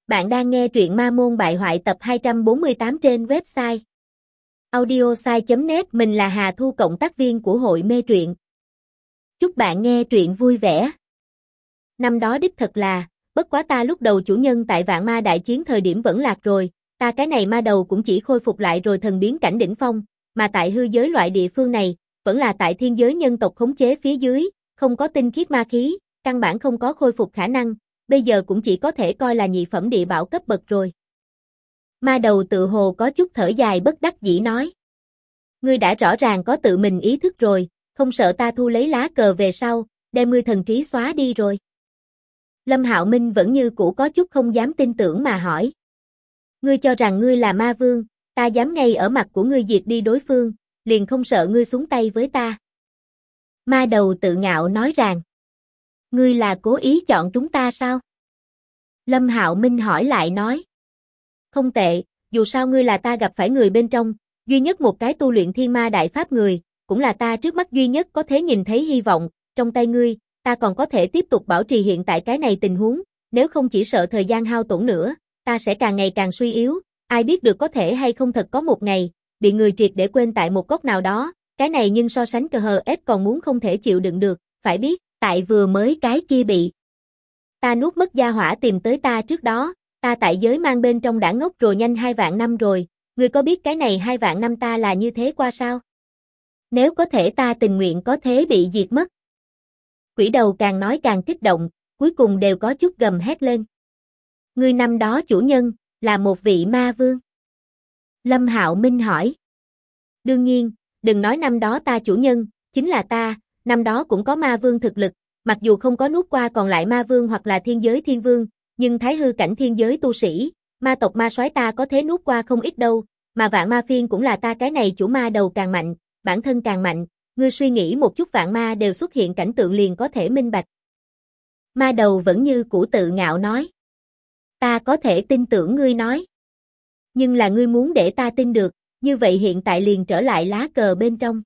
Bạn đang nghe truyện Ma Môn Bại Hoại tập 248 trên website audiosai.net. Mình là Hà Thu, cộng tác viên của hội mê truyện. Chúc bạn nghe truyện vui vẻ. Năm đó đích thật là, bất quá ta lúc đầu chủ nhân tại Vạn Ma đại chiến thời điểm vẫn lạc rồi, ta cái này ma đầu cũng chỉ khôi phục lại rồi thần biến cảnh đỉnh phong, mà tại hư giới loại địa phương này, vẫn là tại thiên giới nhân tộc khống chế phía dưới, không có tinh khiết ma khí, căn bản không có khôi phục khả năng. Bây giờ cũng chỉ có thể coi là nhị phẩm địa bảo cấp bậc rồi. Ma đầu tự hồ có chút thở dài bất đắc dĩ nói. Ngươi đã rõ ràng có tự mình ý thức rồi, không sợ ta thu lấy lá cờ về sau, đem ngươi thần trí xóa đi rồi. Lâm Hạo Minh vẫn như cũ có chút không dám tin tưởng mà hỏi. Ngươi cho rằng ngươi là ma vương, ta dám ngay ở mặt của ngươi diệt đi đối phương, liền không sợ ngươi xuống tay với ta. Ma đầu tự ngạo nói rằng. Ngươi là cố ý chọn chúng ta sao? Lâm Hạo Minh hỏi lại nói. Không tệ, dù sao ngươi là ta gặp phải người bên trong, duy nhất một cái tu luyện thiên ma đại pháp người, cũng là ta trước mắt duy nhất có thể nhìn thấy hy vọng, trong tay ngươi, ta còn có thể tiếp tục bảo trì hiện tại cái này tình huống, nếu không chỉ sợ thời gian hao tổn nữa, ta sẽ càng ngày càng suy yếu, ai biết được có thể hay không thật có một ngày, bị người triệt để quên tại một góc nào đó, cái này nhưng so sánh cờ hờ ép còn muốn không thể chịu đựng được, phải biết. Tại vừa mới cái kia bị ta nuốt mất gia hỏa tìm tới ta trước đó, ta tại giới mang bên trong đã ngốc rồi nhanh 2 vạn năm rồi, ngươi có biết cái này 2 vạn năm ta là như thế qua sao? Nếu có thể ta tình nguyện có thế bị diệt mất. Quỷ đầu càng nói càng kích động, cuối cùng đều có chút gầm hét lên. Ngươi năm đó chủ nhân, là một vị ma vương. Lâm Hạo Minh hỏi. Đương nhiên, đừng nói năm đó ta chủ nhân, chính là ta. Năm đó cũng có ma vương thực lực, mặc dù không có nuốt qua còn lại ma vương hoặc là thiên giới thiên vương, nhưng thái hư cảnh thiên giới tu sĩ, ma tộc ma soái ta có thế nuốt qua không ít đâu, mà vạn ma phiên cũng là ta cái này chủ ma đầu càng mạnh, bản thân càng mạnh, ngươi suy nghĩ một chút vạn ma đều xuất hiện cảnh tượng liền có thể minh bạch. Ma đầu vẫn như cũ tự ngạo nói. Ta có thể tin tưởng ngươi nói. Nhưng là ngươi muốn để ta tin được, như vậy hiện tại liền trở lại lá cờ bên trong.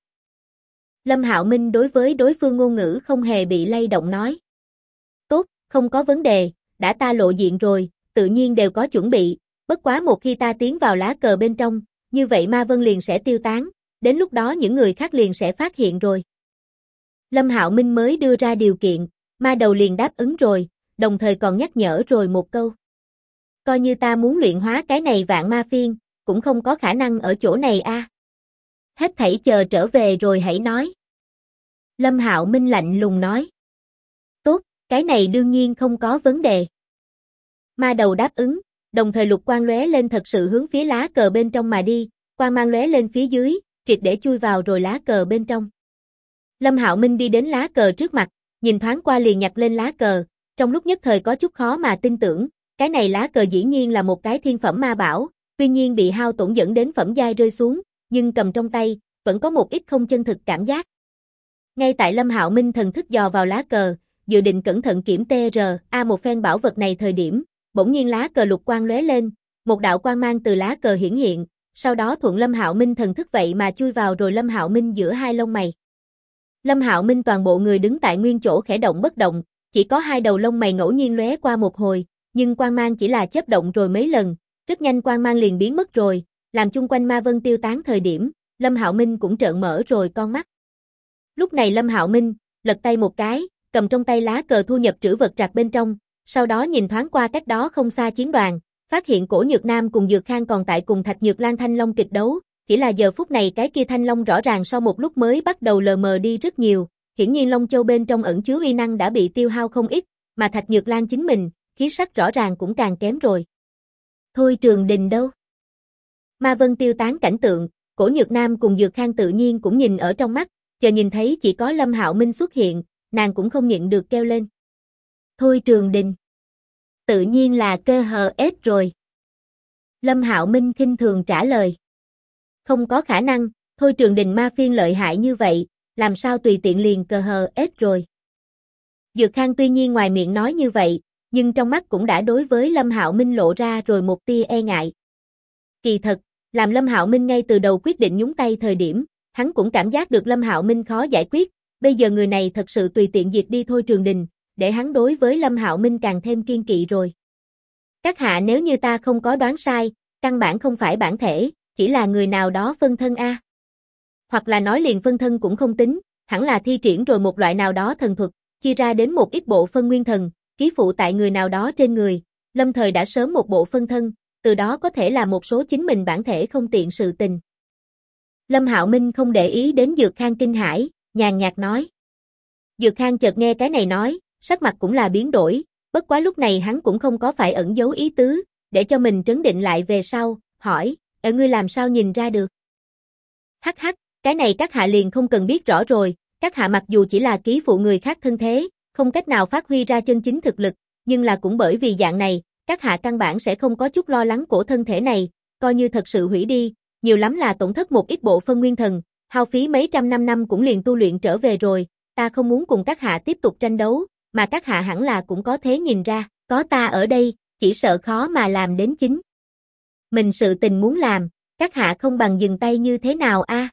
Lâm Hạo Minh đối với đối phương ngôn ngữ không hề bị lay động nói. Tốt, không có vấn đề, đã ta lộ diện rồi, tự nhiên đều có chuẩn bị, bất quá một khi ta tiến vào lá cờ bên trong, như vậy ma vân liền sẽ tiêu tán, đến lúc đó những người khác liền sẽ phát hiện rồi. Lâm Hạo Minh mới đưa ra điều kiện, ma đầu liền đáp ứng rồi, đồng thời còn nhắc nhở rồi một câu. Coi như ta muốn luyện hóa cái này vạn ma phiên, cũng không có khả năng ở chỗ này a. Hết thảy chờ trở về rồi hãy nói. Lâm Hạo Minh lạnh lùng nói. Tốt, cái này đương nhiên không có vấn đề. Ma đầu đáp ứng, đồng thời lục quang lóe lên thật sự hướng phía lá cờ bên trong mà đi, quang mang lóe lên phía dưới, triệt để chui vào rồi lá cờ bên trong. Lâm Hạo Minh đi đến lá cờ trước mặt, nhìn thoáng qua liền nhặt lên lá cờ, trong lúc nhất thời có chút khó mà tin tưởng, cái này lá cờ dĩ nhiên là một cái thiên phẩm ma bảo, tuy nhiên bị hao tổn dẫn đến phẩm giai rơi xuống, nhưng cầm trong tay, vẫn có một ít không chân thực cảm giác. Ngay tại Lâm Hạo Minh thần thức dò vào lá cờ, dự định cẩn thận kiểm TRA một phen bảo vật này thời điểm, bỗng nhiên lá cờ lục quang lóe lên, một đạo quang mang từ lá cờ hiển hiện, sau đó thuận Lâm Hạo Minh thần thức vậy mà chui vào rồi Lâm Hạo Minh giữa hai lông mày. Lâm Hạo Minh toàn bộ người đứng tại nguyên chỗ khẽ động bất động, chỉ có hai đầu lông mày ngẫu nhiên lóe qua một hồi, nhưng quang mang chỉ là chớp động rồi mấy lần, rất nhanh quang mang liền biến mất rồi, làm chung quanh ma vân tiêu tán thời điểm, Lâm Hạo Minh cũng trợn mở rồi con mắt. Lúc này Lâm Hạo Minh, lật tay một cái, cầm trong tay lá cờ thu nhập trữ vật trạc bên trong, sau đó nhìn thoáng qua cách đó không xa chiến đoàn, phát hiện Cổ Nhược Nam cùng Dược Khang còn tại cùng Thạch Nhược Lan Thanh Long kịch đấu, chỉ là giờ phút này cái kia Thanh Long rõ ràng sau một lúc mới bắt đầu lờ mờ đi rất nhiều, hiển nhiên Long Châu bên trong ẩn chứa uy năng đã bị tiêu hao không ít, mà Thạch Nhược Lan chính mình, khí sắc rõ ràng cũng càng kém rồi. Thôi Trường Đình đâu? Ma vân tiêu tán cảnh tượng, Cổ Nhược Nam cùng Dược Khang tự nhiên cũng nhìn ở trong mắt, chờ nhìn thấy chỉ có Lâm Hạo Minh xuất hiện, nàng cũng không nhịn được kêu lên. Thôi Trường Đình. Tự nhiên là cơ hờ ết rồi. Lâm Hạo Minh khinh thường trả lời. Không có khả năng, Thôi Trường Đình ma phiên lợi hại như vậy, làm sao tùy tiện liền cơ hờ ết rồi. Dược Khang tuy nhiên ngoài miệng nói như vậy, nhưng trong mắt cũng đã đối với Lâm Hạo Minh lộ ra rồi một tia e ngại. Kỳ thật, làm Lâm Hạo Minh ngay từ đầu quyết định nhúng tay thời điểm, hắn cũng cảm giác được Lâm Hạo Minh khó giải quyết, bây giờ người này thật sự tùy tiện diệt đi Thôi Trường Đình, để hắn đối với Lâm Hạo Minh càng thêm kiên kỵ rồi. Các hạ nếu như ta không có đoán sai, căn bản không phải bản thể, chỉ là người nào đó phân thân a. Hoặc là nói liền phân thân cũng không tính, hẳn là thi triển rồi một loại nào đó thần thuật, chia ra đến một ít bộ phân nguyên thần, ký phụ tại người nào đó trên người, lâm thời đã sớm một bộ phân thân, từ đó có thể là một số chính mình bản thể không tiện sự tình. Lâm Hạo Minh không để ý đến Dược Khang kinh hãi, nhàn nhạt nói. Dược Khang chợt nghe cái này nói, sắc mặt cũng là biến đổi, bất quá lúc này hắn cũng không có phải ẩn giấu ý tứ, để cho mình trấn định lại về sau, hỏi, ngươi làm sao nhìn ra được? Hắc hắc, cái này các hạ liền không cần biết rõ rồi, các hạ mặc dù chỉ là ký phụ người khác thân thế, không cách nào phát huy ra chân chính thực lực, nhưng là cũng bởi vì dạng này, các hạ căn bản sẽ không có chút lo lắng của thân thể này, coi như thật sự hủy đi, nhiều lắm là tổn thất một ít bộ phân nguyên thần, hao phí mấy trăm năm cũng liền tu luyện trở về rồi, ta không muốn cùng các hạ tiếp tục tranh đấu, mà các hạ hẳn là cũng có thế nhìn ra, có ta ở đây, chỉ sợ khó mà làm đến chính. Mình sự tình muốn làm, các hạ không bằng dừng tay như thế nào a?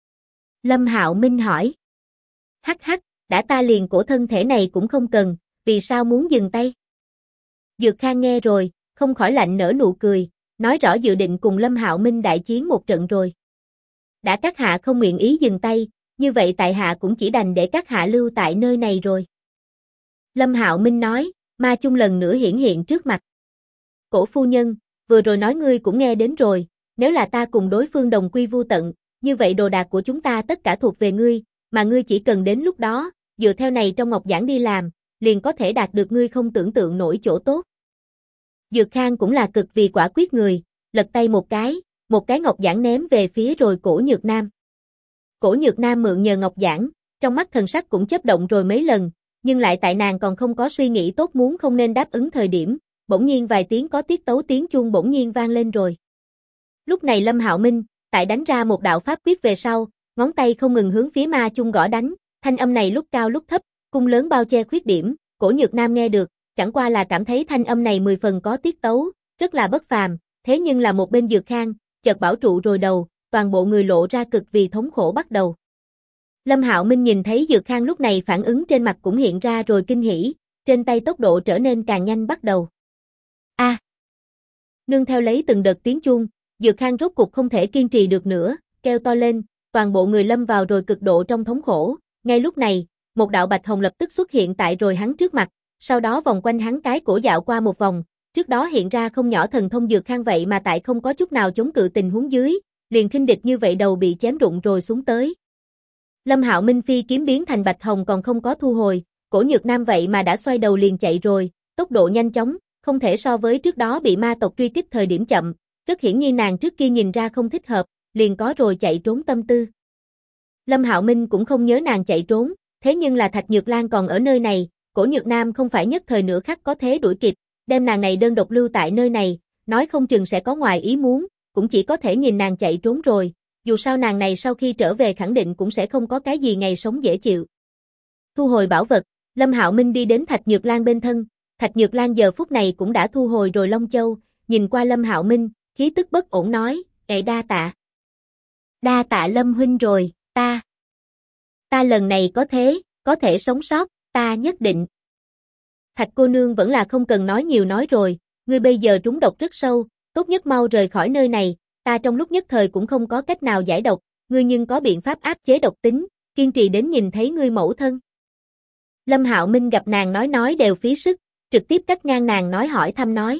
Lâm Hạo Minh hỏi. Hắc hắc, đã ta liền cổ thân thể này cũng không cần, vì sao muốn dừng tay? Dược Khang nghe rồi, không khỏi lạnh nở nụ cười, nói rõ dự định cùng Lâm Hạo Minh đại chiến một trận rồi. Đã các hạ không nguyện ý dừng tay, như vậy tại hạ cũng chỉ đành để các hạ lưu tại nơi này rồi. Lâm Hạo Minh nói, ma chung lần nữa hiển hiện trước mặt. Cổ phu nhân, vừa rồi nói ngươi cũng nghe đến rồi, nếu là ta cùng đối phương đồng quy vu tận, như vậy đồ đạc của chúng ta tất cả thuộc về ngươi, mà ngươi chỉ cần đến lúc đó, dựa theo này trong ngọc giản đi làm, liền có thể đạt được ngươi không tưởng tượng nổi chỗ tốt. Dược Khang cũng là cực vì quả quyết người, lật tay một cái ngọc giản ném về phía rồi Cổ Nhược Nam. Cổ Nhược Nam mượn nhờ ngọc giản, trong mắt thần sắc cũng chớp động rồi mấy lần, nhưng lại tại nàng còn không có suy nghĩ tốt muốn không nên đáp ứng thời điểm, bỗng nhiên vài tiếng có tiết tấu tiếng chuông bỗng nhiên vang lên rồi. Lúc này Lâm Hạo Minh, tại đánh ra một đạo pháp quyết về sau, ngón tay không ngừng hướng phía ma chung gõ đánh, thanh âm này lúc cao lúc thấp, cung lớn bao che khuyết điểm, Cổ Nhược Nam nghe được, chẳng qua là cảm thấy thanh âm này 10 phần có tiết tấu, rất là bất phàm, thế nhưng là một bên Dược Khang, chợt bảo trụ rồi đầu, toàn bộ người lộ ra cực vì thống khổ bắt đầu. Lâm Hạo Minh nhìn thấy Dược Khang lúc này phản ứng trên mặt cũng hiện ra rồi kinh hỉ, trên tay tốc độ trở nên càng nhanh bắt đầu. A! Nương theo lấy từng đợt tiếng chuông, Dược Khang rốt cục không thể kiên trì được nữa, kêu to lên, toàn bộ người lâm vào rồi cực độ trong thống khổ. Ngay lúc này, một đạo bạch hồng lập tức xuất hiện tại rồi hắn trước mặt, sau đó vòng quanh hắn cái cổ dạo qua một vòng, trước đó hiện ra không nhỏ thần thông Dược Khang vậy mà tại không có chút nào chống cự tình huống dưới, liền khinh địch như vậy đầu bị chém rụng rồi xuống tới. Lâm Hạo Minh phi kiếm biến thành bạch hồng còn không có thu hồi, Cổ Nhược Nam vậy mà đã xoay đầu liền chạy rồi, tốc độ nhanh chóng, không thể so với trước đó bị ma tộc truy kích thời điểm chậm, rất hiển nhiên nàng trước kia nhìn ra không thích hợp, liền có rồi chạy trốn tâm tư. Lâm Hạo Minh cũng không nhớ nàng chạy trốn, thế nhưng là Thạch Nhược Lan còn ở nơi này, Cổ Nhược Nam không phải nhất thời nửa khắc có thế đuổi kịp, đem nàng này đơn độc lưu tại nơi này, nói không chừng sẽ có ngoài ý muốn, cũng chỉ có thể nhìn nàng chạy trốn rồi, dù sao nàng này sau khi trở về khẳng định cũng sẽ không có cái gì ngày sống dễ chịu. Thu hồi bảo vật, Lâm Hạo Minh đi đến Thạch Nhược Lan bên thân, Thạch Nhược Lan giờ phút này cũng đã thu hồi rồi Long Châu, nhìn qua Lâm Hạo Minh, khí tức bất ổn nói, đa tạ. Đa tạ Lâm huynh rồi, ta lần này có thể sống sót, ta nhất định. Thạch cô nương vẫn là không cần nói nhiều nói rồi, ngươi bây giờ trúng độc rất sâu, tốt nhất mau rời khỏi nơi này, ta trong lúc nhất thời cũng không có cách nào giải độc, ngươi nhưng có biện pháp áp chế độc tính, kiên trì đến nhìn thấy ngươi mẫu thân. Lâm Hạo Minh gặp nàng nói đều phí sức, trực tiếp cắt ngang nàng nói hỏi thăm nói.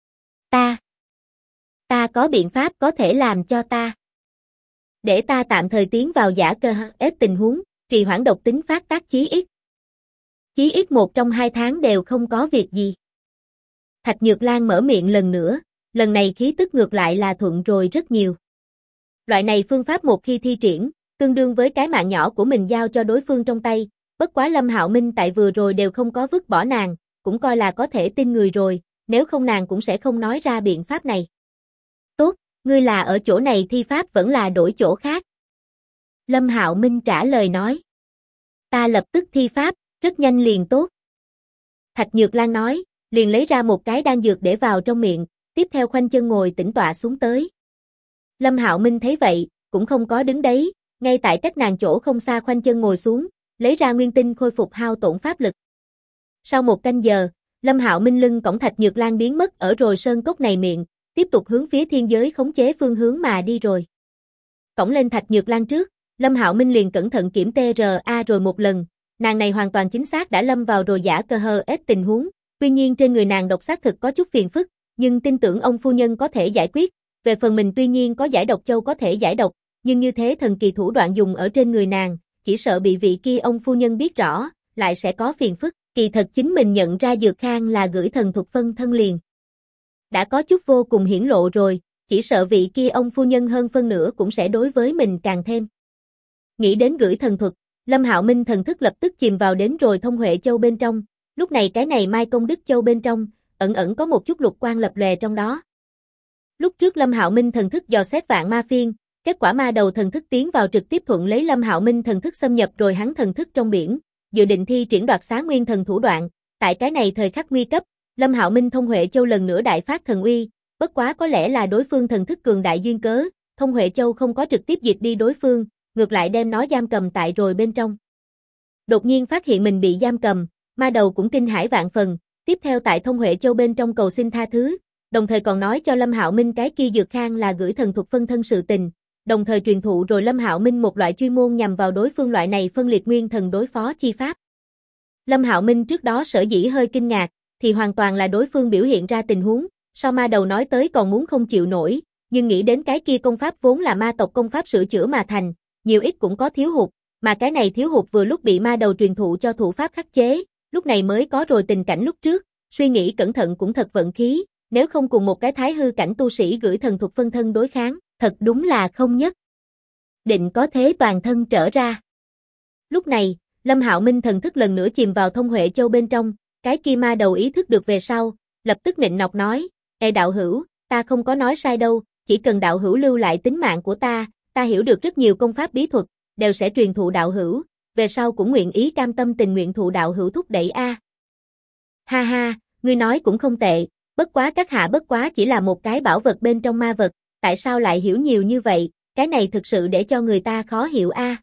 Ta có biện pháp có thể làm cho ta. Để ta tạm thời tiến vào giả cơ ép tình huống, trì hoãn độc tính phát tác chí ít 1 trong 2 tháng đều không có việc gì. Thạch Nhược Lan mở miệng lần nữa, lần này khí tức ngược lại là thuận rồi rất nhiều. Loại này phương pháp một khi thi triển, tương đương với cái mạng nhỏ của mình giao cho đối phương trong tay, bất quá Lâm Hạo Minh tại vừa rồi đều không có vứt bỏ nàng, cũng coi là có thể tin người rồi, nếu không nàng cũng sẽ không nói ra biện pháp này. Tốt, ngươi là ở chỗ này thi pháp vẫn là đổi chỗ khác? Lâm Hạo Minh trả lời nói. Ta lập tức thi pháp, rất nhanh liền tốt. Thạch Nhược Lan nói, liền lấy ra một cái đan dược để vào trong miệng, tiếp theo khoanh chân ngồi tĩnh tọa xuống tới. Lâm Hạo Minh thấy vậy, cũng không có đứng đấy, ngay tại cách nàng chỗ không xa khoanh chân ngồi xuống, lấy ra nguyên tinh khôi phục hao tổn pháp lực. Sau 1 canh giờ, Lâm Hạo Minh lưng cõng Thạch Nhược Lan biến mất ở rồi sơn cốc này miệng, tiếp tục hướng phía thiên giới khống chế phương hướng mà đi rồi. Cõng lên Thạch Nhược Lan trước, Lâm Hạo Minh liền cẩn thận kiểm TRA rồi một lần, nàng này hoàn toàn chính xác đã lâm vào rồi giả cơ hờ ết tình huống, tuy nhiên trên người nàng độc xác thực có chút phiền phức, nhưng tin tưởng ông phu nhân có thể giải quyết, về phần mình tuy nhiên có giải độc châu có thể giải độc, nhưng như thế thần kỳ thủ đoạn dùng ở trên người nàng, chỉ sợ bị vị kia ông phu nhân biết rõ, lại sẽ có phiền phức, kỳ thật chính mình nhận ra dược khang là gửi thần thuật phân thân liền. Đã có chút vô cùng hiển lộ rồi, chỉ sợ vị kia ông phu nhân hơn phân nửa cũng sẽ đối với mình càng thêm. Nghĩ đến gửi thần thuật, Lâm Hạo Minh thần thức lập tức chìm vào đến rồi Thông Huệ Châu bên trong, lúc này cái này Mai Công Đức Châu bên trong, ẩn ẩn có một chút lục quang lập lòe trong đó. Lúc trước Lâm Hạo Minh thần thức dò xét vạn ma phiên, kết quả ma đầu thần thức tiến vào trực tiếp thuận lấy Lâm Hạo Minh thần thức xâm nhập rồi hắn thần thức trong biển, dự định thi triển đoạt xá nguyên thần thủ đoạn, tại cái này thời khắc nguy cấp, Lâm Hạo Minh Thông Huệ Châu lần nữa đại phát thần uy, bất quá có lẽ là đối phương thần thức cường đại duyên cớ, Thông Huệ Châu không có trực tiếp diệt đi đối phương, ngược lại đem nó giam cầm tại rồi bên trong. Đột nhiên phát hiện mình bị giam cầm, ma đầu cũng kinh hãi vạn phần, tiếp theo tại Thông Huệ Châu bên trong cầu xin tha thứ, đồng thời còn nói cho Lâm Hạo Minh cái kia dược khang là gửi thần thuật phân thân sự tình, đồng thời truyền thụ rồi Lâm Hạo Minh một loại chuyên môn nhằm vào đối phương loại này phân liệt nguyên thần đối phó chi pháp. Lâm Hạo Minh trước đó sở dĩ hơi kinh ngạc, thì hoàn toàn là đối phương biểu hiện ra tình huống, so ma đầu nói tới còn muốn không chịu nổi, nhưng nghĩ đến cái kia công pháp vốn là ma tộc công pháp sửa chữa mà thành, nhiều ít cũng có thiếu hụt, mà cái này thiếu hụt vừa lúc bị ma đầu truyền thụ cho thủ pháp khắc chế, lúc này mới có rồi tình cảnh lúc trước, suy nghĩ cẩn thận cũng thật vận khí, nếu không cùng một cái thái hư cảnh tu sĩ gửi thần thuật phân thân đối kháng, thật đúng là không nhất định có thế toàn thân trở ra. Lúc này, Lâm Hạo Minh thần thức lần nữa chìm vào Thông Huệ Châu bên trong, cái kia ma đầu ý thức được về sau, lập tức nịnh nọt nói, đạo hữu, ta không có nói sai đâu, chỉ cần đạo hữu lưu lại tính mạng của ta hiểu được rất nhiều công pháp bí thuật, đều sẽ truyền thụ đạo hữu, về sau cũng nguyện ý cam tâm tình nguyện thụ đạo hữu thúc đẩy a. Ha ha, ngươi nói cũng không tệ, bất quá các hạ bất quá chỉ là một cái bảo vật bên trong ma vật, tại sao lại hiểu nhiều như vậy, cái này thực sự để cho người ta khó hiểu a.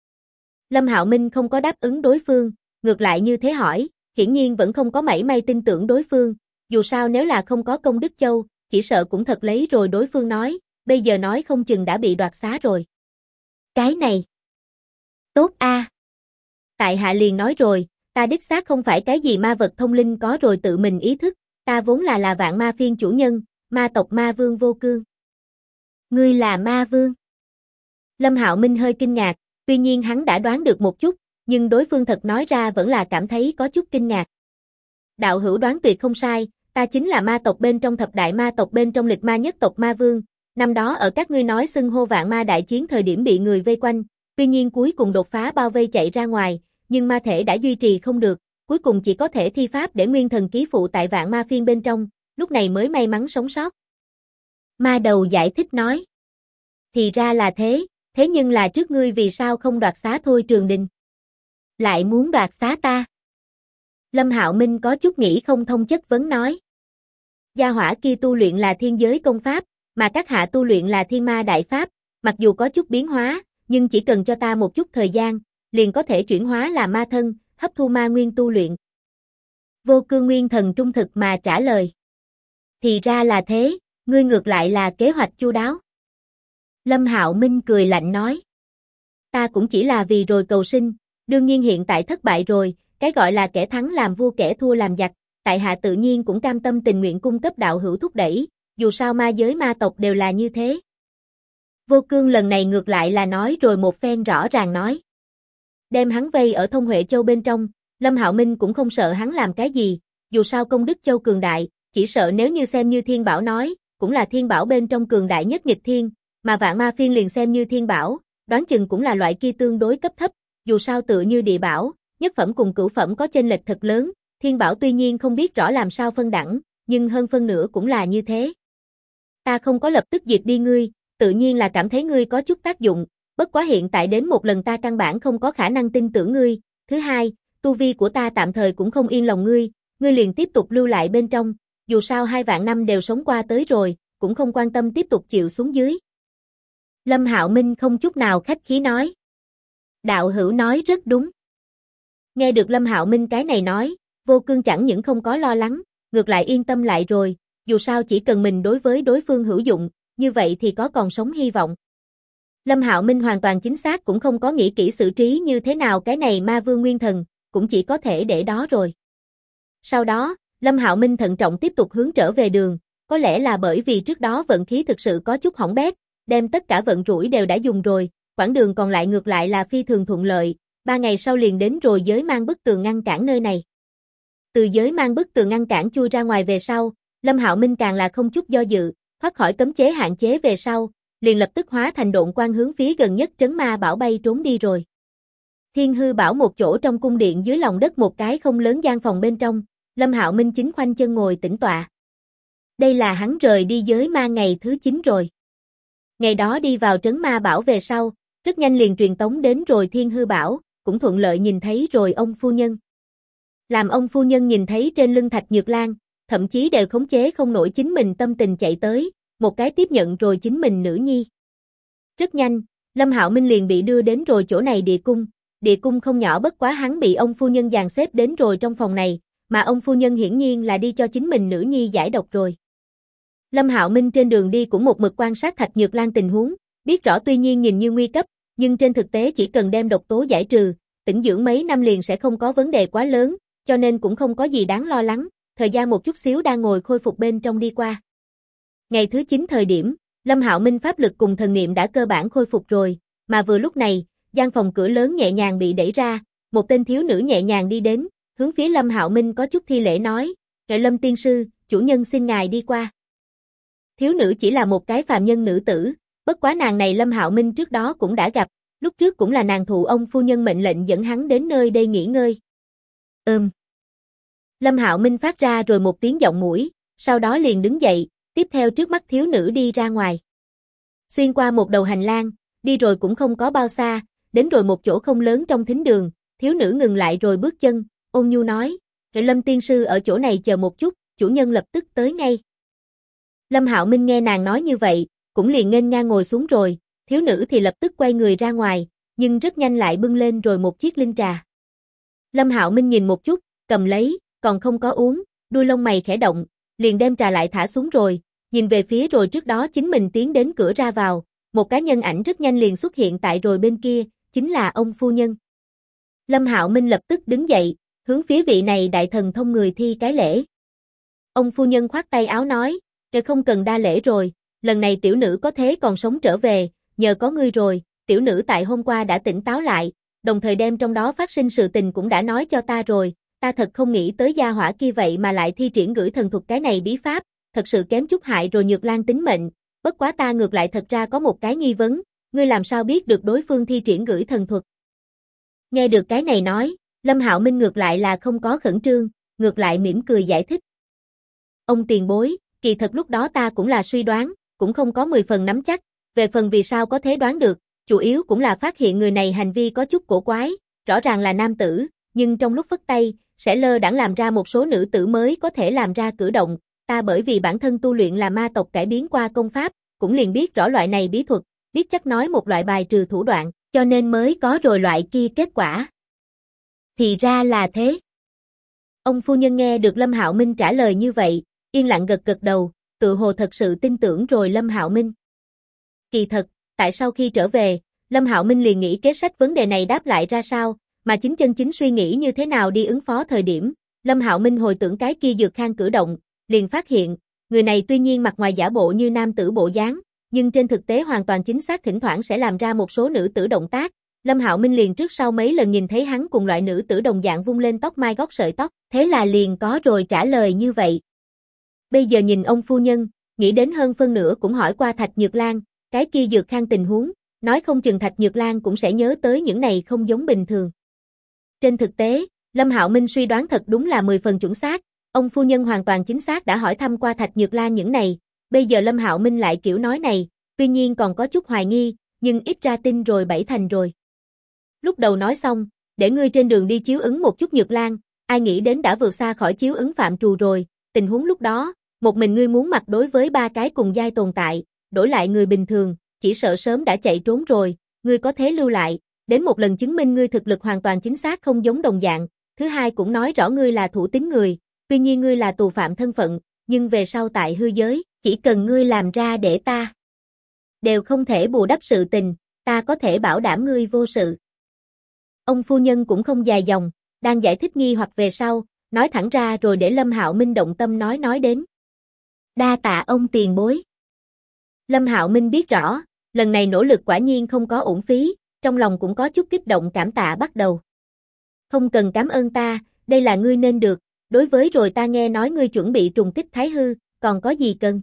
Lâm Hạo Minh không có đáp ứng đối phương, ngược lại như thế hỏi, hiển nhiên vẫn không có mảy may tin tưởng đối phương, dù sao nếu là không có công đức châu, chỉ sợ cũng thật lấy rồi đối phương nói, bây giờ nói không chừng đã bị đoạt xá rồi. Cái này tốt a. Tại hạ liền nói rồi, ta đích xác không phải cái gì ma vật thông linh có rồi tự mình ý thức, ta vốn là vạn ma phiên chủ nhân, ma tộc ma vương Vô Cương. Ngươi là ma vương? Lâm Hạo Minh hơi kinh ngạc, tuy nhiên hắn đã đoán được một chút, nhưng đối phương thật nói ra vẫn là cảm thấy có chút kinh ngạc. Đạo hữu đoán tuyệt không sai, ta chính là ma tộc bên trong thập đại ma tộc bên trong lịch ma nhất tộc ma vương, năm đó ở các ngươi nói xưng hô vạn ma đại chiến thời điểm bị người vây quanh, tuy nhiên cuối cùng đột phá bao vây chạy ra ngoài, nhưng ma thể đã duy trì không được, cuối cùng chỉ có thể thi pháp để nguyên thần ký phụ tại vạn ma phiên bên trong, lúc này mới may mắn sống sót. Ma đầu giải thích nói. Thì ra là thế, thế nhưng là trước ngươi vì sao không đoạt xá Thôi Trường Đình? Lại muốn đoạt xá ta? Lâm Hạo Minh có chút nghĩ không thông chất vấn nói. Gia hỏa kia tu luyện là thiên giới công pháp, mà các hạ tu luyện là thiên ma đại pháp, mặc dù có chút biến hóa, nhưng chỉ cần cho ta một chút thời gian, liền có thể chuyển hóa làm ma thân, hấp thu ma nguyên tu luyện. Vô Cương Nguyên Thần trung thực mà trả lời. Thì ra là thế, ngươi ngược lại là kế hoạch chu đáo. Lâm Hạo Minh cười lạnh nói. Ta cũng chỉ là vì rồi cầu sinh, đương nhiên hiện tại thất bại rồi, cái gọi là kẻ thắng làm vua kẻ thua làm giặc, tại hạ tự nhiên cũng cam tâm tình nguyện cung cấp đạo hữu thúc đẩy, dù sao ma giới ma tộc đều là như thế. Vô Cương lần này ngược lại là nói rồi một phen rõ ràng nói. Đem hắn vây ở Thông Huệ Châu bên trong, Lâm Hạo Minh cũng không sợ hắn làm cái gì, dù sao công đức châu cường đại, chỉ sợ nếu như xem như thiên bảo nói, cũng là thiên bảo bên trong cường đại nhất nghịch thiên, mà vạn ma phiên liền xem như thiên bảo, đoán chừng cũng là loại kia tương đối cấp thấp, dù sao tựa như địa bảo, nhất phẩm cùng cửu phẩm có chênh lệch thật lớn, thiên bảo tuy nhiên không biết rõ làm sao phân đẳng, nhưng hơn phân nửa cũng là như thế. Ta không có lập tức diệt đi ngươi, tự nhiên là cảm thấy ngươi có chút tác dụng, bất quá hiện tại đến một lần ta căn bản không có khả năng tin tưởng ngươi, thứ hai, tu vi của ta tạm thời cũng không yên lòng ngươi liền tiếp tục lưu lại bên trong, dù sao 2 vạn năm đều sống qua tới rồi, cũng không quan tâm tiếp tục chịu xuống dưới. Lâm Hạo Minh không chút nào khách khí nói. Đạo hữu nói rất đúng. Nghe được Lâm Hạo Minh cái này nói, Vô Cương chẳng những không có lo lắng, ngược lại yên tâm lại rồi, dù sao chỉ cần mình đối với đối phương hữu dụng, như vậy thì có còn sống hy vọng. Lâm Hạo Minh hoàn toàn chính xác cũng không có nghĩ kỹ xử trí như thế nào cái này ma vương nguyên thần, cũng chỉ có thể để đó rồi. Sau đó, Lâm Hạo Minh thận trọng tiếp tục hướng trở về đường, có lẽ là bởi vì trước đó vận khí thực sự có chút hỏng bét, đem tất cả vận rủi đều đã dùng rồi, quãng đường còn lại ngược lại là phi thường thuận lợi, 3 ngày sau liền đến rồi giới mang bức tường ngăn cản nơi này. Từ giới mang bức tường ngăn cản chui ra ngoài về sau, Lâm Hạo Minh càng là không chút do dự, thoát khỏi cấm chế hạn chế về sau, liền lập tức hóa thành độn quang hướng phía gần nhất trấn ma bảo bay trốn đi rồi. Thiên hư bảo một chỗ trong cung điện dưới lòng đất một cái không lớn gian phòng bên trong, Lâm Hạo Minh chính khoanh chân ngồi tĩnh tọa. Đây là hắn rời đi giới ma ngày thứ 9 rồi. Ngày đó đi vào trấn ma bảo về sau, rất nhanh liền truyền tống đến rồi thiên hư bảo, cũng thuận lợi nhìn thấy rồi ông phu nhân. Làm ông phu nhân nhìn thấy trên lưng Thạch Nhược Lan, thậm chí đều khống chế không nổi chính mình tâm tình chạy tới, một cái tiếp nhận rồi chính mình nữ nhi. Rất nhanh, Lâm Hạo Minh liền bị đưa đến rồi chỗ này địa cung không nhỏ bất quá hắn bị ông phu nhân dàn xếp đến rồi trong phòng này, mà ông phu nhân hiển nhiên là đi cho chính mình nữ nhi giải độc rồi. Lâm Hạo Minh trên đường đi cũng một mực quan sát Thạch Nhược Lan tình huống, biết rõ tuy nhiên nhìn như nguy cấp, nhưng trên thực tế chỉ cần đem độc tố giải trừ, tĩnh dưỡng mấy năm liền sẽ không có vấn đề quá lớn, cho nên cũng không có gì đáng lo lắng, thời gian một chút xíu đang ngồi khôi phục bên trong đi qua. Ngày thứ 9 thời điểm, Lâm Hạo Minh pháp lực cùng thần niệm đã cơ bản khôi phục rồi, mà vừa lúc này, gian phòng cửa lớn nhẹ nhàng bị đẩy ra, một tên thiếu nữ nhẹ nhàng đi đến, hướng phía Lâm Hạo Minh có chút thi lễ nói, "Ngài Lâm tiên sư, chủ nhân xin ngài đi qua." Thiếu nữ chỉ là một cái phàm nhân nữ tử, bất quá nàng này Lâm Hạo Minh trước đó cũng đã gặp, lúc trước cũng là nàng thụ ông phu nhân mệnh lệnh dẫn hắn đến nơi đây nghỉ ngơi. Lâm Hạo Minh phát ra rồi một tiếng giọng mũi, sau đó liền đứng dậy, tiếp theo trước mắt thiếu nữ đi ra ngoài. Xuyên qua một đầu hành lang, đi rồi cũng không có bao xa, đến rồi một chỗ không lớn trong thính đường, thiếu nữ ngừng lại rồi bước chân, ôn nhu nói, Lâm tiên sư ở chỗ này chờ một chút, chủ nhân lập tức tới ngay. Lâm Hạo Minh nghe nàng nói như vậy, cũng liền nghênh ngang ngồi xuống rồi, thiếu nữ thì lập tức quay người ra ngoài, nhưng rất nhanh lại bưng lên rồi một chiếc linh trà. Lâm Hạo Minh nhìn một chút, cầm lấy, còn không có uống, đuôi lông mày khẽ động, liền đem trà lại thả xuống rồi, nhìn về phía rồi trước đó chính mình tiến đến cửa ra vào, một cái nhân ảnh rất nhanh liền xuất hiện tại rồi bên kia, chính là ông phu nhân. Lâm Hạo Minh lập tức đứng dậy, hướng phía vị này đại thần thông người thi cái lễ. Ông phu nhân khoát tay áo nói, không cần đa lễ rồi, lần này tiểu nữ có thế còn sống trở về, nhờ có ngươi rồi, tiểu nữ tại hôm qua đã tỉnh táo lại, đồng thời đem trong đó phát sinh sự tình cũng đã nói cho ta rồi, ta thật không nghĩ tới gia hỏa kia vậy mà lại thi triển gửi thần thuật cái này bí pháp, thật sự kém chút hại rồi Nhược Lan tính mệnh, bất quá ta ngược lại thật ra có một cái nghi vấn, ngươi làm sao biết được đối phương thi triển gửi thần thuật? Nghe được cái này nói, Lâm Hạo Minh ngược lại là không có khẩn trương, ngược lại mỉm cười giải thích. Ông tiền bối, kỳ thật lúc đó ta cũng là suy đoán, cũng không có 10 phần nắm chắc, về phần vì sao có thể đoán được, chủ yếu cũng là phát hiện người này hành vi có chút cổ quái, rõ ràng là nam tử, nhưng trong lúc phất tay, sẽ lơ đãng làm ra một số nữ tử mới có thể làm ra cử động, ta bởi vì bản thân tu luyện là ma tộc cải biến qua công pháp, cũng liền biết rõ loại này bí thuật, biết chắc nói một loại bài trừ thủ đoạn, cho nên mới có rồi loại kia kết quả. Thì ra là thế. Ông phu nhân nghe được Lâm Hạo Minh trả lời như vậy, yên lặng gật gật đầu, tự hồ thật sự tin tưởng rồi Lâm Hạo Minh. Kỳ thật, tại sau khi trở về, Lâm Hạo Minh liền nghĩ kế sách vấn đề này đáp lại ra sao, mà chân chính suy nghĩ như thế nào đi ứng phó thời điểm, Lâm Hạo Minh hồi tưởng cái kia Dược Khang cử động, liền phát hiện, người này tuy nhiên mặt ngoài giả bộ như nam tử bộ dáng, nhưng trên thực tế hoàn toàn chính xác thỉnh thoảng sẽ làm ra một số nữ tử động tác. Lâm Hạo Minh liền trước sau mấy lần nhìn thấy hắn cùng loại nữ tử đồng dạng vung lên tóc mai gót sợi tóc, thế là liền có rồi trả lời như vậy. Bây giờ nhìn ông phu nhân, nghĩ đến hơn phân nửa cũng hỏi qua Thạch Nhược Lan, cái kia Dược Khang tình huống, nói không chừng Thạch Nhược Lan cũng sẽ nhớ tới những này không giống bình thường. Trên thực tế, Lâm Hạo Minh suy đoán thật đúng là 10 phần chuẩn xác, ông phu nhân hoàn toàn chính xác đã hỏi thăm qua Thạch Nhược Lan những này, bây giờ Lâm Hạo Minh lại kiểu nói này, tuy nhiên còn có chút hoài nghi, nhưng ít ra tin rồi 7 thành rồi. Lúc đầu nói xong, để ngươi trên đường đi chiếu ứng một chút Nhược Lan, ai nghĩ đến đã vượt xa khỏi chiếu ứng phạm trù rồi, tình huống lúc đó, một mình ngươi muốn mặt đối với 3 cái cùng giai tồn tại, đổi lại người bình thường, chỉ sợ sớm đã chạy trốn rồi, ngươi có thế lưu lại, đến một lần chứng minh ngươi thực lực hoàn toàn chính xác không giống đồng dạng, thứ hai cũng nói rõ ngươi là thủ tín người, tuy nhiên ngươi là tù phạm thân phận, nhưng về sau tại hư giới, chỉ cần ngươi làm ra để ta đều không thể bù đắp sự tình, ta có thể bảo đảm ngươi vô sự. Ông phu nhân cũng không dài dòng, đang giải thích nghi hoặc về sau, nói thẳng ra rồi để Lâm Hạo Minh động tâm nói đến. Đa tạ ông tiền bối. Lâm Hạo Minh biết rõ, lần này nỗ lực quả nhiên không có uổng phí, trong lòng cũng có chút kích động cảm tạ bắt đầu. Không cần cảm ơn ta, đây là ngươi nên được, đối với rồi ta nghe nói ngươi chuẩn bị trùng kích Thái Hư, còn có gì cần?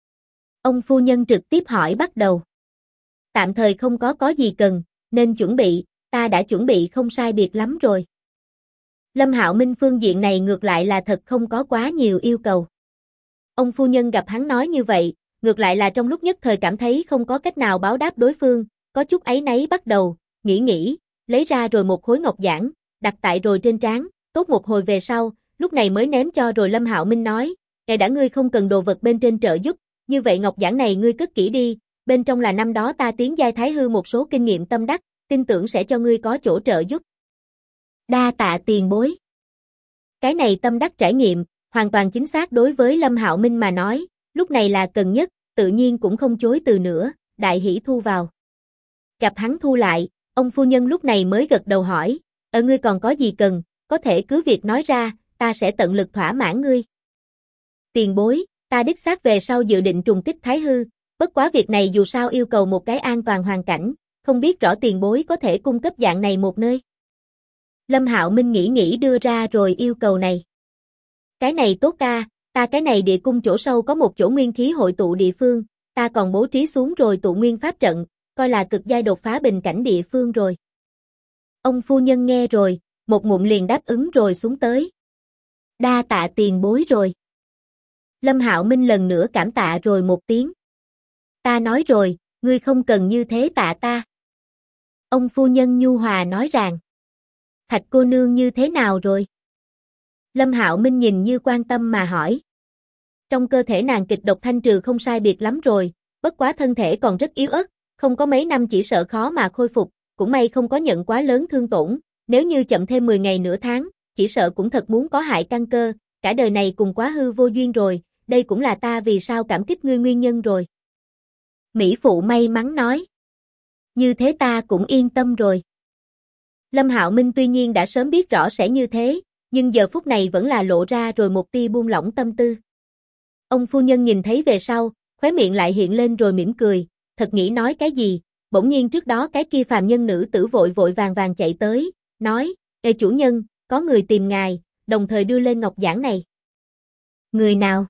Ông phu nhân trực tiếp hỏi bắt đầu. Tạm thời không có gì cần, nên chuẩn bị, ta đã chuẩn bị không sai biệt lắm rồi. Lâm Hạo Minh phương diện này ngược lại là thật không có quá nhiều yêu cầu. Ông phu nhân gặp hắn nói như vậy, ngược lại là trong lúc nhất thời cảm thấy không có cách nào báo đáp đối phương, có chút áy náy bắt đầu, nghĩ, lấy ra rồi một khối ngọc giản, đặt tại rồi trên trán, tốt một hồi về sau, lúc này mới ném cho rồi Lâm Hạo Minh nói, đã ngươi không cần đồ vật bên trên trợ giúp, như vậy ngọc giản này ngươi cất kỹ đi, bên trong là năm đó ta tiến giai Thái Hư một số kinh nghiệm tâm đắc, tin tưởng sẽ cho ngươi có chỗ trợ giúp. Đa tạ tiền bối. Cái này tâm đắc trải nghiệm, hoàn toàn chính xác đối với Lâm Hạo Minh mà nói, lúc này là cần nhất, tự nhiên cũng không chối từ nữa, đại hỷ thu vào. Gặp hắn thu lại, ông phu nhân lúc này mới gật đầu hỏi, ngươi còn có gì cần, có thể cứ việc nói ra, ta sẽ tận lực thỏa mãn ngươi. Tiền bối, ta đích xác về sau dự định trùng kích Thái Hư, bất quá việc này dù sao yêu cầu một cái an toàn hoàn cảnh, không biết rõ tiền bối có thể cung cấp dạng này một nơi. Lâm Hạo Minh nghĩ đưa ra rồi yêu cầu này. Cái này tốt ta cái này địa cung chỗ sâu có một chỗ nguyên khí hội tụ địa phương, ta còn bố trí xuống rồi tụ nguyên pháp trận, coi là cực giai đột phá bình cảnh địa phương rồi. Ông phu nhân nghe rồi, một ngụm liền đáp ứng rồi xuống tới. Đa tạ tiền bối rồi. Lâm Hạo Minh lần nữa cảm tạ rồi một tiếng. Ta nói rồi, ngươi không cần như thế tạ ta. Ông phu nhân nhu hòa nói rằng. Thạch cô nương như thế nào rồi? Lâm Hạo Minh nhìn như quan tâm mà hỏi. Trong cơ thể nàng kịch độc thanh trừ không sai biệt lắm rồi, bất quá thân thể còn rất yếu ớt, không có mấy năm chỉ sợ khó mà khôi phục, cũng may không có nhận quá lớn thương tổn, nếu như chậm thêm 10 ngày nửa tháng, chỉ sợ cũng thật muốn có hại căn cơ, cả đời này cùng quá hư vô duyên rồi, đây cũng là ta vì sao cảm kích ngươi nguyên nhân rồi. Mỹ phụ may mắn nói. Như thế ta cũng yên tâm rồi. Lâm Hạo Minh tuy nhiên đã sớm biết rõ sẽ như thế, nhưng giờ phút này vẫn là lộ ra rồi một tia buông lỏng tâm tư. Ông phu nhân nhìn thấy về sau, khóe miệng lại hiện lên rồi mỉm cười, thật nghĩ nói cái gì, bỗng nhiên trước đó cái kia phàm nhân nữ tử vội vàng chạy tới, nói, ê chủ nhân, có người tìm ngài, đồng thời đưa lên ngọc giản này. Người nào?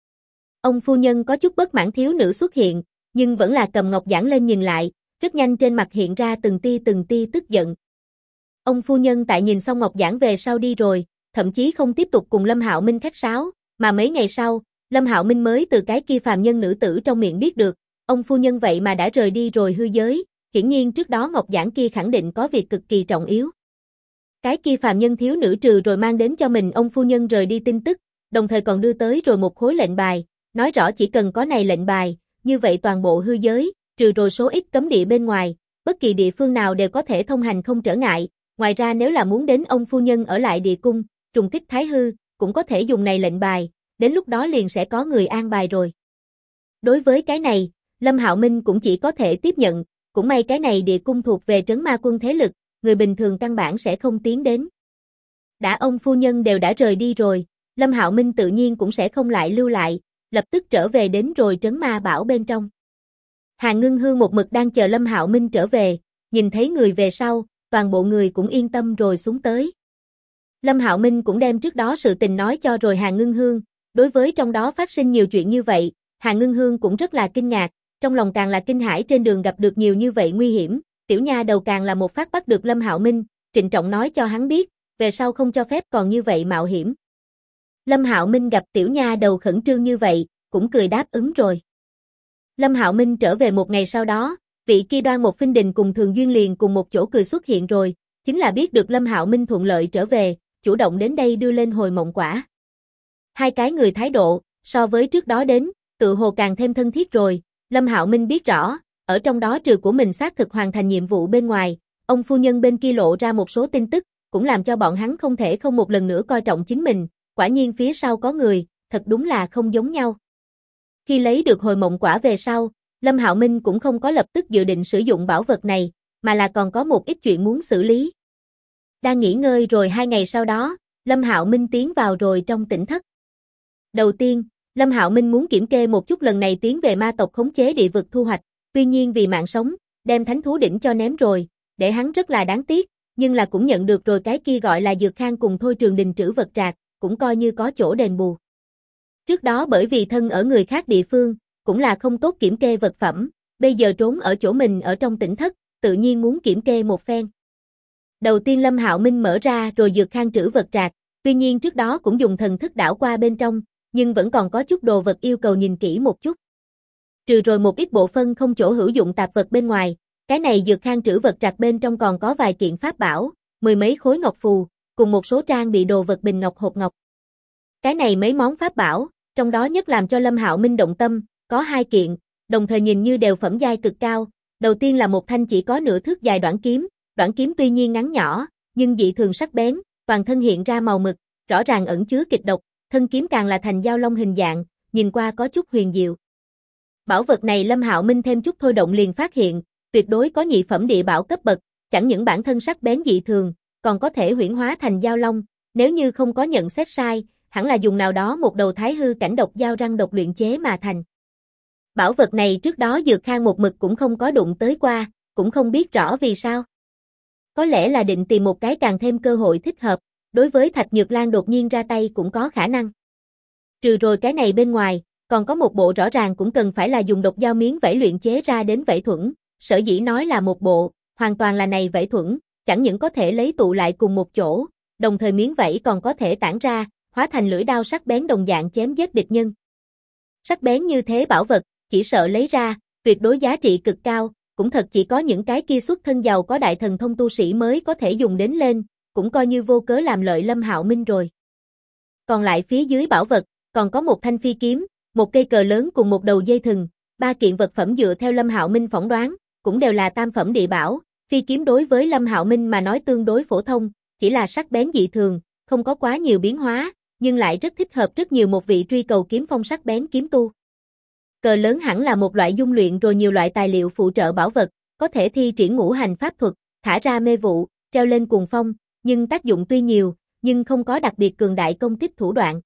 Ông phu nhân có chút bất mãn thiếu nữ xuất hiện, nhưng vẫn là cầm ngọc giản lên nhìn lại, rất nhanh trên mặt hiện ra từng tia tức giận. Ông phu nhân tại nhìn xong ngọc giản về sau đi rồi, thậm chí không tiếp tục cùng Lâm Hạo Minh khách sáo, mà mấy ngày sau, Lâm Hạo Minh mới từ cái kia phàm nhân nữ tử trong miệng biết được, ông phu nhân vậy mà đã rời đi rồi hư giới, hiển nhiên trước đó ngọc giản kia khẳng định có việc cực kỳ trọng yếu. Cái kia phàm nhân thiếu nữ trừ rồi mang đến cho mình ông phu nhân rời đi tin tức, đồng thời còn đưa tới rồi một khối lệnh bài, nói rõ chỉ cần có này lệnh bài, như vậy toàn bộ hư giới, trừ rồi số ít cấm địa bên ngoài, bất kỳ địa phương nào đều có thể thông hành không trở ngại, ngoài ra nếu là muốn đến ông phu nhân ở lại địa cung, trùng kích Thái Hư, cũng có thể dùng này lệnh bài, đến lúc đó liền sẽ có người an bài rồi. Đối với cái này, Lâm Hạo Minh cũng chỉ có thể tiếp nhận, cũng may cái này địa cung thuộc về trấn ma quân thế lực, người bình thường căn bản sẽ không tiến đến. Đã ông phu nhân đều đã rời đi rồi, Lâm Hạo Minh tự nhiên cũng sẽ không lại lưu lại, lập tức trở về đến rồi trấn ma bảo bên trong. Hà Ngưng Hương một mực đang chờ Lâm Hạo Minh trở về, nhìn thấy người về sau, toàn bộ người cũng yên tâm rồi xuống tới. Lâm Hạo Minh cũng đem trước đó sự tình nói cho rồi Hà Ngưng Hương, đối với trong đó phát sinh nhiều chuyện như vậy, Hà Ngưng Hương cũng rất là kinh ngạc, trong lòng càng là kinh hãi trên đường gặp được nhiều như vậy nguy hiểm, tiểu nha đầu càng là một phát bắt được Lâm Hạo Minh, trịnh trọng nói cho hắn biết, về sau không cho phép còn như vậy mạo hiểm. Lâm Hạo Minh gặp tiểu nha đầu khẩn trương như vậy, cũng cười đáp ứng rồi. Lâm Hạo Minh trở về một ngày sau đó, vị kia Đoan một Phinh Đình cùng Thường Duyên liền cùng một chỗ cười xuất hiện rồi, chính là biết được Lâm Hạo Minh thuận lợi trở về, chủ động đến đây đưa lên hồi mộng quả. Hai cái người thái độ, so với trước đó đến, tự hồ càng thêm thân thiết rồi, Lâm Hạo Minh biết rõ, ở trong đó trừ của mình xác thực hoàn thành nhiệm vụ bên ngoài, ông phu nhân bên kia lộ ra một số tin tức, cũng làm cho bọn hắn không thể không một lần nữa coi trọng chính mình, quả nhiên phía sau có người, thật đúng là không giống nhau. Khi lấy được hồi mộng quả về sau, Lâm Hạo Minh cũng không có lập tức dự định sử dụng bảo vật này, mà là còn có một ít chuyện muốn xử lý. Đang nghỉ ngơi rồi 2 ngày sau đó, Lâm Hạo Minh tiến vào rồi trong tỉnh thất. Đầu tiên, Lâm Hạo Minh muốn kiểm kê một chút lần này tiến về ma tộc khống chế địa vực thu hoạch, tuy nhiên vì mạng sống, đem thánh thú đỉnh cho ném rồi, để hắn rất là đáng tiếc, nhưng là cũng nhận được rồi cái kia gọi là dược khang cùng Thôi Trường Đình trữ vật trạc, cũng coi như có chỗ đền bù. Trước đó bởi vì thân ở người khác địa phương, cũng là không tốt kiểm kê vật phẩm, bây giờ trốn ở chỗ mình ở trong tỉnh thất, tự nhiên muốn kiểm kê một phen. Đầu tiên Lâm Hạo Minh mở ra rồi dược khang trữ vật trạc, tuy nhiên trước đó cũng dùng thần thức đảo qua bên trong, nhưng vẫn còn có chút đồ vật yêu cầu nhìn kỹ một chút. Trừ rồi một ít bộ phân không chỗ hữu dụng tạp vật bên ngoài, cái này dược khang trữ vật trạc bên trong còn có vài kiện pháp bảo, 10 mấy khối ngọc phù, cùng một số trang bị đồ vật bình ngọc hộp ngọc. Cái này mấy món pháp bảo, trong đó nhất làm cho Lâm Hạo Minh động tâm, có 2 kiện, đồng thời nhìn như đều phẩm giai cực cao. Đầu tiên là một thanh chỉ có nửa thước dài đoạn kiếm tuy nhiên ngắn nhỏ, nhưng dị thường sắc bén, toàn thân hiện ra màu mực, rõ ràng ẩn chứa kịch độc, thân kiếm càng là thành dao long hình dạng, nhìn qua có chút huyền diệu. Bảo vật này Lâm Hạo Minh thêm chút thôi động liền phát hiện, tuyệt đối có nhị phẩm địa bảo cấp bậc, chẳng những bản thân sắc bén dị thường, còn có thể huyễn hóa thành dao long, nếu như không có nhận xét sai, hẳn là dùng nào đó một đầu thái hư cảnh độc dao răng độc luyện chế mà thành. Bảo vật này trước đó Dược Khang một mực cũng không có đụng tới qua, cũng không biết rõ vì sao. Có lẽ là định tìm một cái càng thêm cơ hội thích hợp, đối với Thạch Nhược Lan đột nhiên ra tay cũng có khả năng. Trừ rồi cái này bên ngoài, còn có một bộ rõ ràng cũng cần phải là dùng độc dao miếng vảy luyện chế ra đến vảy thuẫn, sở dĩ nói là một bộ, hoàn toàn là này vảy thuẫn, chẳng những có thể lấy tụ lại cùng một chỗ, đồng thời miếng vảy còn có thể tản ra, hóa thành lưỡi đao sắc bén đồng dạng chém giết địch nhân. Sắc bén như thế bảo vật, chỉ sợ lấy ra, tuyệt đối giá trị cực cao, cũng thật chỉ có những cái kia xuất thân giàu có đại thần thông tu sĩ mới có thể dùng đến lên, cũng coi như vô cớ làm lợi Lâm Hạo Minh rồi. Còn lại phía dưới bảo vật, còn có một thanh phi kiếm, một cây cờ lớn cùng một đầu dây thừng, 3 kiện vật phẩm dựa theo Lâm Hạo Minh phỏng đoán, cũng đều là tam phẩm địa bảo. Phi kiếm đối với Lâm Hạo Minh mà nói tương đối phổ thông, chỉ là sắc bén dị thường, không có quá nhiều biến hóa, nhưng lại rất thích hợp rất nhiều một vị truy cầu kiếm phong sắc bén kiếm tu. Cờ lớn hẳn là một loại dung luyện rồi nhiều loại tài liệu phụ trợ bảo vật, có thể thi triển ngũ hành pháp thuật, thả ra mê vụ, treo lên cuồng phong, nhưng tác dụng tuy nhiều, nhưng không có đặc biệt cường đại công kích thủ đoạn.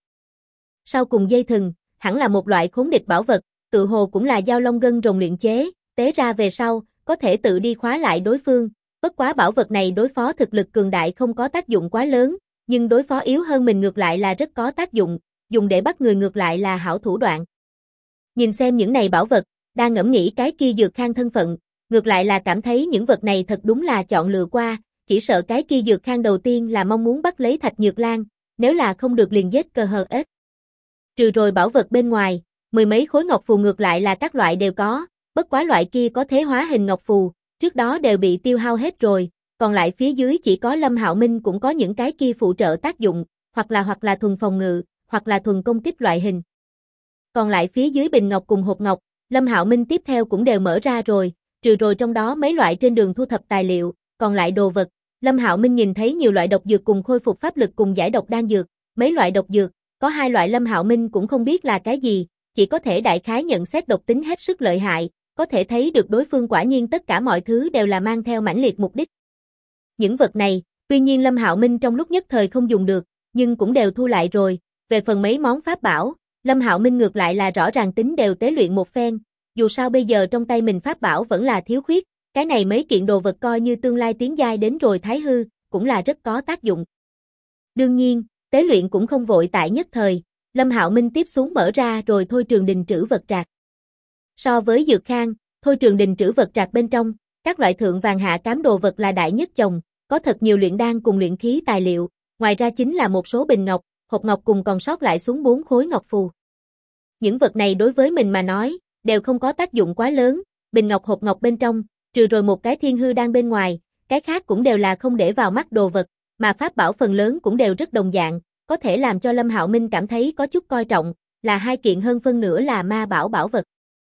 Sau cùng dây thừng, hẳn là một loại khốn địch bảo vật, tự hồ cũng là dao long gân rồng luyện chế, tế ra về sau, có thể tự đi khóa lại đối phương, bất quá bảo vật này đối phó thực lực cường đại không có tác dụng quá lớn, nhưng đối phó yếu hơn mình ngược lại là rất có tác dụng, dùng để bắt người ngược lại là hảo thủ đoạn. Nhìn xem những này bảo vật, đang ngẫm nghĩ cái kia Dược Khang thân phận, ngược lại là cảm thấy những vật này thật đúng là chọn lựa qua, chỉ sợ cái kia Dược Khang đầu tiên là mong muốn bắt lấy Thạch Nhược Lan, nếu là không được liền giết cơ hờ ếch. Trừ rồi bảo vật bên ngoài, 10 mấy khối ngọc phù ngược lại là các loại đều có, bất quá loại kia có thế hóa hình ngọc phù, trước đó đều bị tiêu hao hết rồi, còn lại phía dưới chỉ có Lâm Hạo Minh cũng có những cái kia phụ trợ tác dụng, hoặc là thuần phòng ngự, hoặc là thuần công kích loại hình. Còn lại phía dưới bình ngọc cùng hộp ngọc, Lâm Hạo Minh tiếp theo cũng đều mở ra rồi, trừ rồi trong đó mấy loại trên đường thu thập tài liệu, còn lại đồ vật, Lâm Hạo Minh nhìn thấy nhiều loại độc dược cùng khôi phục pháp lực cùng giải độc đan dược, mấy loại độc dược, có 2 loại Lâm Hạo Minh cũng không biết là cái gì, chỉ có thể đại khái nhận xét độc tính hết sức lợi hại, có thể thấy được đối phương quả nhiên tất cả mọi thứ đều là mang theo mãnh liệt mục đích. Những vật này, tuy nhiên Lâm Hạo Minh trong lúc nhất thời không dùng được, nhưng cũng đều thu lại rồi, về phần mấy món pháp bảo, Lâm Hạo Minh ngược lại là rõ ràng tính đều tế luyện một phen, dù sao bây giờ trong tay mình pháp bảo vẫn là thiếu khuyết, cái này mấy kiện đồ vật coi như tương lai tiến giai đến rồi thái hư, cũng là rất có tác dụng. Đương nhiên, tế luyện cũng không vội tại nhất thời, Lâm Hạo Minh tiếp xuống mở ra rồi Thôi Trường Đình trữ vật trạc. So với Dược Khang, Thôi Trường Đình trữ vật trạc bên trong, các loại thượng vàng hạ cám đồ vật là đại nhất chồng, có thật nhiều luyện đan cùng luyện khí tài liệu, ngoài ra chính là một số bình ngọc, hộp ngọc cùng còn sót lại xuống 4 khối ngọc phù. Những vật này đối với mình mà nói, đều không có tác dụng quá lớn, bình ngọc hộp ngọc bên trong, trừ rồi một cái thiên hư đan bên ngoài, cái khác cũng đều là không để vào mắt đồ vật, mà pháp bảo phần lớn cũng đều rất đồng dạng, có thể làm cho Lâm Hạo Minh cảm thấy có chút coi trọng, là 2 kiện hơn phân nửa là ma bảo bảo vật.